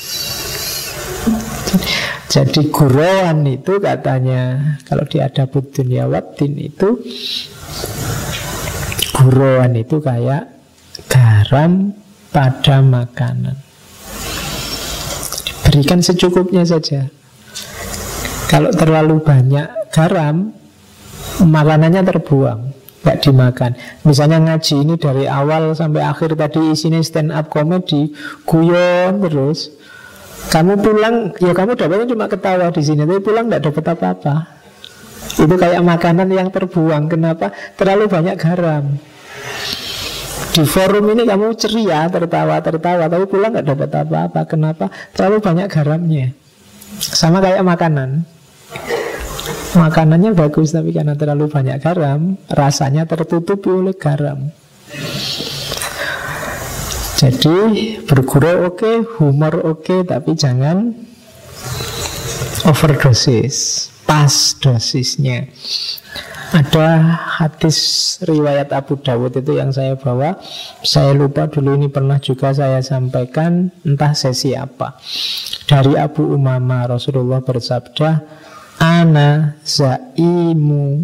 Jadi guroan itu katanya, kalau di Adabud Dunya Waddin itu, guroan itu kayak garam pada makanan. Berikan secukupnya saja. Kalau terlalu banyak garam, makanannya terbuang, nggak dimakan. Misalnya ngaji ini dari awal sampai akhir tadi isinya stand up comedy, guyon terus. Kamu pulang, ya kamu dapatnya cuma ketawa di sini, tapi pulang nggak dapat apa-apa. Itu kayak makanan yang terbuang. Kenapa? Terlalu banyak garam. Di forum ini kamu ceria, tertawa-tertawa, tapi pulang gak dapat apa-apa. Kenapa? Terlalu banyak garamnya. Sama kayak makanan. Makanannya bagus, tapi karena terlalu banyak garam, rasanya tertutupi oleh garam. Jadi bergurau oke, humor oke, tapi jangan overdosis. Pas dosisnya. Ada hadis riwayat Abu Dawud itu yang saya bawa. Saya lupa dulu ini pernah juga saya sampaikan, entah sesi apa. Dari Abu Umamah, Rasulullah bersabda, ana zaimu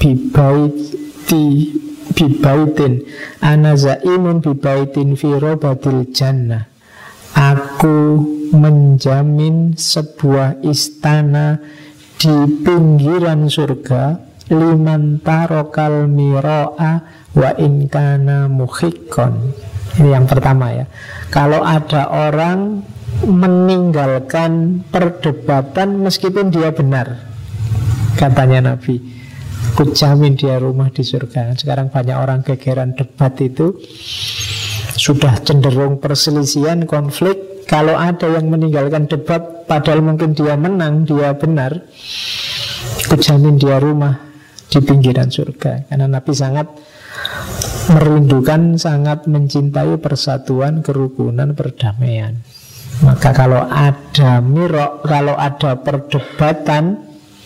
bibaitin ana zaimun bibaitin fi robatil jannah. Aku menjamin sebuah istana di pinggiran surga, liman tarokal miro'a wa inkana muhikkon. Ini yang pertama ya. Kalau ada orang meninggalkan perdebatan meskipun dia benar, katanya Nabi, ku jamin dia rumah di surga. Sekarang banyak orang gegeran debat itu, sudah cenderung perselisihan, konflik. Kalau ada yang meninggalkan debat padahal mungkin dia menang, dia benar, ku jamin dia rumah di pinggiran surga. Karena Nabi sangat merindukan, sangat mencintai persatuan, kerukunan, perdamaian. Maka kalau ada mirok, kalau ada perdebatan,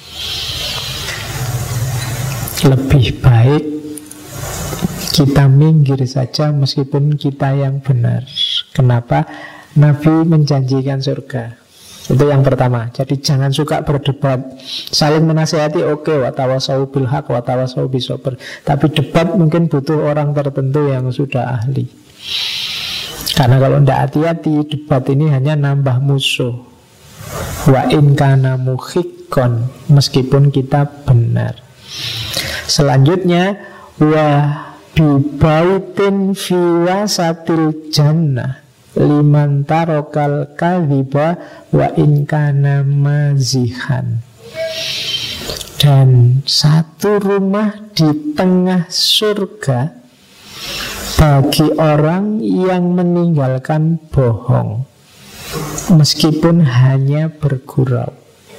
lebih baik kita minggir saja meskipun kita yang benar. Kenapa? Nabi menjanjikan surga. Itu yang pertama. Jadi jangan suka berdebat. Saling menasihati oke, watawasau bil haq, watawasau bisobr. Tapi debat mungkin butuh orang tertentu yang sudah ahli. Karena kalau tidak hati-hati, debat ini hanya nambah musuh. Wa in kana muhikkon, meskipun kita benar. Selanjutnya, wa bibaitin fi wasatil jannah, liman tarokal kadhiba wa in kana mazihan. Dan satu rumah di tengah surga bagi orang yang meninggalkan bohong, meskipun hanya bergurau.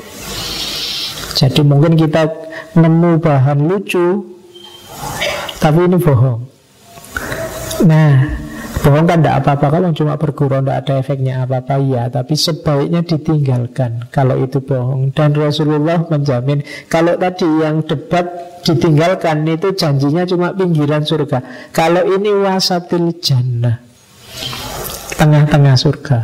Jadi mungkin kita nemu bahan lucu, tapi ini bohong. Nah, bohong kan tidak apa-apa. Kalau cuma bergurau tidak ada efeknya apa-apa, ya. Tapi sebaiknya ditinggalkan kalau itu bohong. Dan Rasulullah menjamin, kalau tadi yang debat ditinggalkan, itu janjinya cuma pinggiran surga. Kalau ini wasatil jannah, tengah-tengah surga.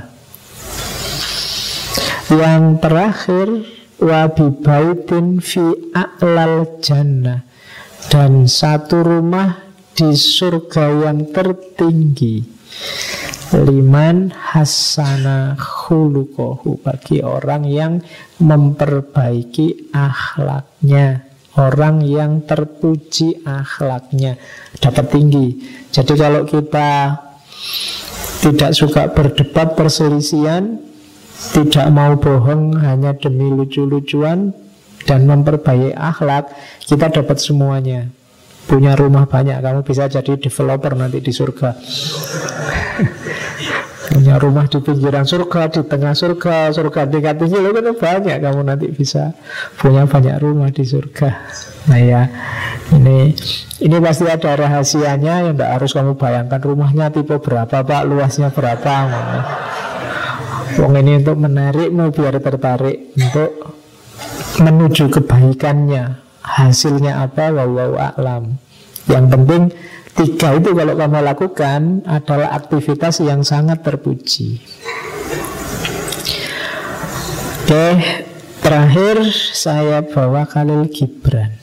Yang terakhir, wabibaitin fi a'lal jannah, dan satu rumah di surga yang tertinggi, liman hasana khuluquhu, bagi orang yang memperbaiki akhlaknya, orang yang terpuji akhlaknya, dapat tinggi. Jadi kalau kita tidak suka berdebat, perselisihan, tidak mau bohong hanya demi lucu-lucuan, dan memperbaiki akhlak, kita dapat semuanya. Punya rumah banyak, kamu bisa jadi developer nanti di surga. Punya rumah di pinggiran surga, di tengah surga, surga tingkat tinggi, itu kan banyak, kamu nanti bisa punya banyak rumah di surga. Nah ya, ini pasti ada rahasianya yang tidak harus kamu bayangkan. Rumahnya tipe berapa Pak, luasnya berapa. Wong ini untuk menarikmu biar tertarik, untuk menuju kebaikannya. Hasilnya apa? Wallahu a'lam. Yang penting 3 itu kalau kamu lakukan adalah aktivitas yang sangat terpuji. Oke, terakhir saya bawa Khalil Gibran.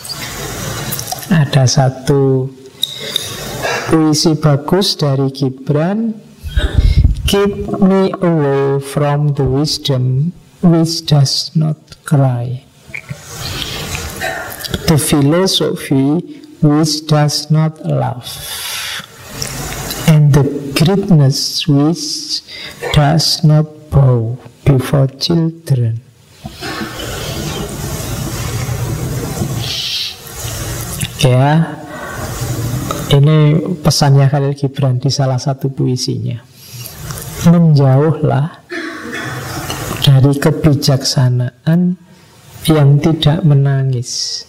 Ada satu puisi bagus dari Gibran. Keep me away from the wisdom which does not cry, the philosophy which does not laugh, and the greatness which does not bow before children. Ya, ini pesannya Khalil Gibran di salah satu puisinya. Menjauhlah dari kebijaksanaan yang tidak menangis.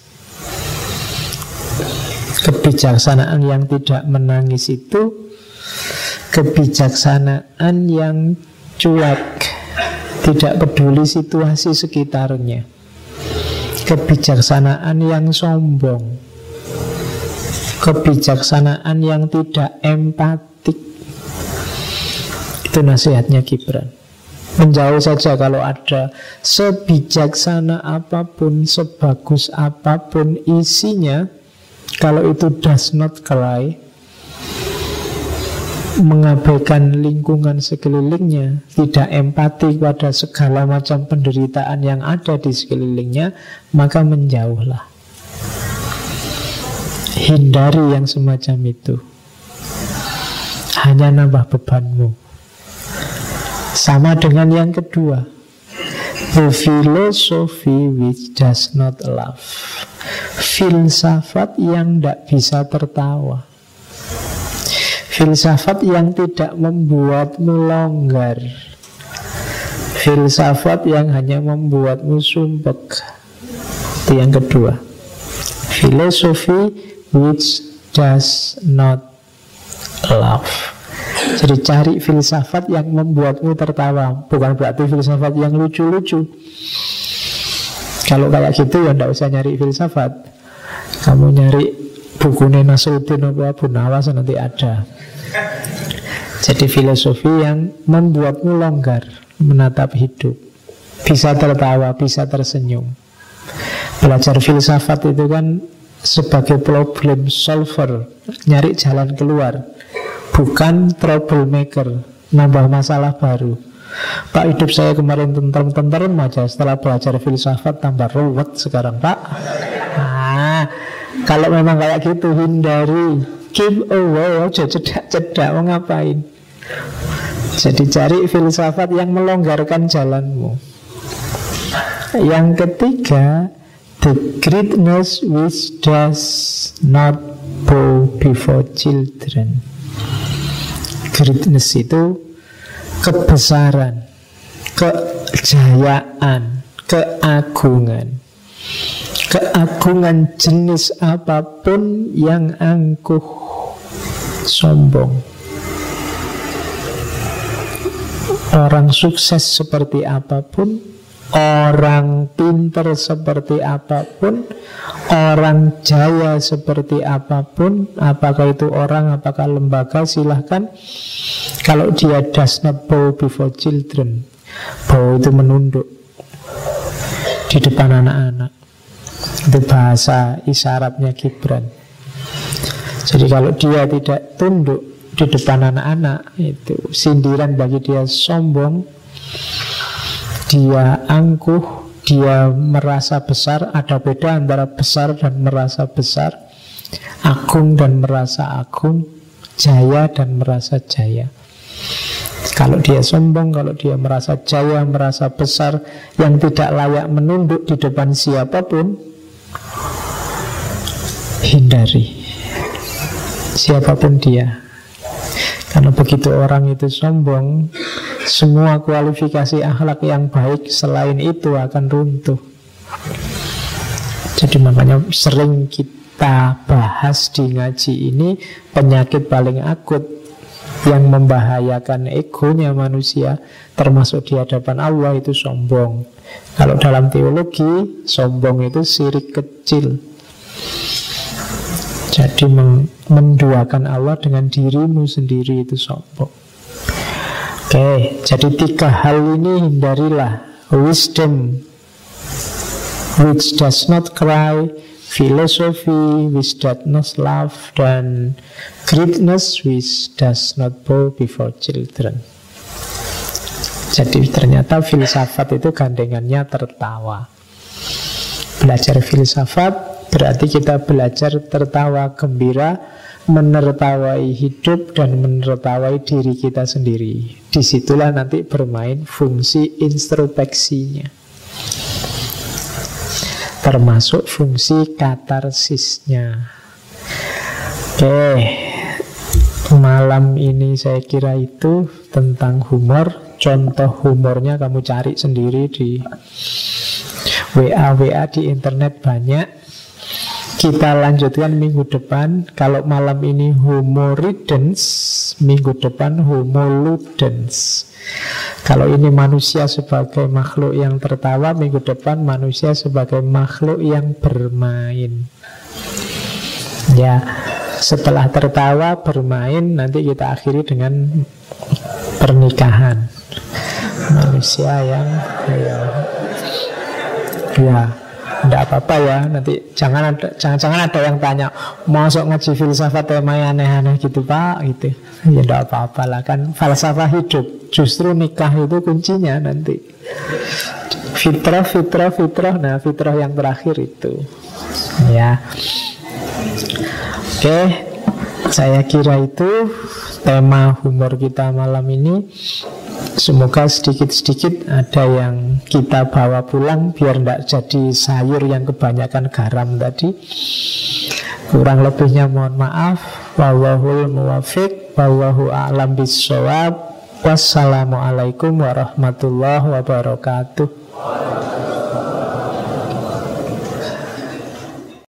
Kebijaksanaan yang tidak menangis itu kebijaksanaan yang cuek, tidak peduli situasi sekitarnya. Kebijaksanaan yang sombong, kebijaksanaan yang tidak empatik. Itu nasihatnya Gibran. Menjauh saja kalau ada, sebijaksana apapun, sebagus apapun isinya, kalau itu does not cry, mengabaikan lingkungan sekelilingnya, tidak empati pada segala macam penderitaan yang ada di sekelilingnya, maka menjauhlah. Hindari yang semacam itu. Hanya nambah bebanmu. Sama dengan yang kedua, the philosophy which does not laugh. Filsafat yang tidak bisa tertawa. Filsafat yang tidak membuatmu longgar. Filsafat yang hanya membuatmu sumpek. Itu yang kedua. Philosophy which does not laugh. Jadi cari filsafat yang membuatmu tertawa. Bukan berarti filsafat yang lucu-lucu. Kalau kayak gitu ya tidak usah nyari filsafat. Kamu nyari buku Nasruddin apa Abu Nawas nanti ada. Jadi filosofi yang membuatmu longgar menatap hidup, bisa tertawa, bisa tersenyum. Belajar filsafat itu kan sebagai problem solver, nyari jalan keluar, bukan troublemaker, nambah masalah baru. Pak, hidup saya kemarin tentrem-tentrem aja, setelah belajar filsafat tambah ruwet sekarang, Pak. Nah, kalau memang kayak gitu, hindari. Keep away, aja cedak-cedak, mau ngapain. Jadi cari filsafat yang melonggarkan jalanmu. Yang ketiga, the greatness which does not bow before children. Greatness itu kebesaran, kejayaan, keagungan. Keagungan jenis apapun yang angkuh, sombong. Orang sukses seperti apapun, orang pintar seperti apapun, orang jaya seperti apapun, apakah itu orang, apakah lembaga, silahkan. Kalau dia does not bow before children, bow itu menunduk di depan anak-anak. Itu bahasa isyaratnya Gibran. Jadi kalau dia tidak tunduk di depan anak-anak, itu sindiran bagi dia, sombong, dia angkuh, dia merasa besar. Ada beda antara besar dan merasa besar, agung dan merasa agung, jaya dan merasa jaya. Kalau dia sombong, kalau dia merasa jaya, merasa besar, yang tidak layak menunduk di depan siapapun, hindari. Siapapun dia. Karena begitu orang itu sombong, semua kualifikasi akhlak yang baik selain itu akan runtuh. Jadi makanya sering kita bahas di ngaji ini, penyakit paling akut yang membahayakan egonya manusia, termasuk di hadapan Allah, itu sombong. Kalau dalam teologi, sombong itu syirik kecil. Jadi menduakan Allah dengan dirimu sendiri, itu sombong. Oke, jadi 3 hal ini hindarilah. Wisdom which does not cry, philosophy which does not laugh, dan greatness which does not bow before children. Jadi ternyata filsafat itu gandengannya tertawa. Belajar filsafat berarti kita belajar tertawa gembira, menertawai hidup dan menertawai diri kita sendiri. Disitulah nanti bermain fungsi introspeksinya, termasuk fungsi katarsisnya. Oke, malam ini saya kira itu tentang humor. Contoh humornya kamu cari sendiri di WA di internet banyak. Kita lanjutkan minggu depan. Kalau malam ini humoridens, minggu depan homoludens. Kalau ini manusia sebagai makhluk yang tertawa, minggu depan manusia sebagai makhluk yang bermain. Ya, setelah tertawa, bermain, nanti kita akhiri dengan pernikahan. Manusia yang ya tidak apa-apa ya. Nanti jangan ada yang tanya, masuk ngaji filsafat temanya aneh-aneh gitu Pak, gitu. Ya tidak apa-apa lah, kan falsafah hidup. Justru nikah itu kuncinya nanti. Fitrah. Nah, fitrah yang terakhir itu. Ya. Oke, saya kira itu tema humor kita malam ini. Semoga sedikit-sedikit ada yang kita bawa pulang, biar tidak jadi sayur yang kebanyakan garam tadi. Kurang lebihnya mohon maaf. Wallahul muwaffiq, wallahu a'lam bissawab. Wassalamualaikum warahmatullahi wabarakatuh.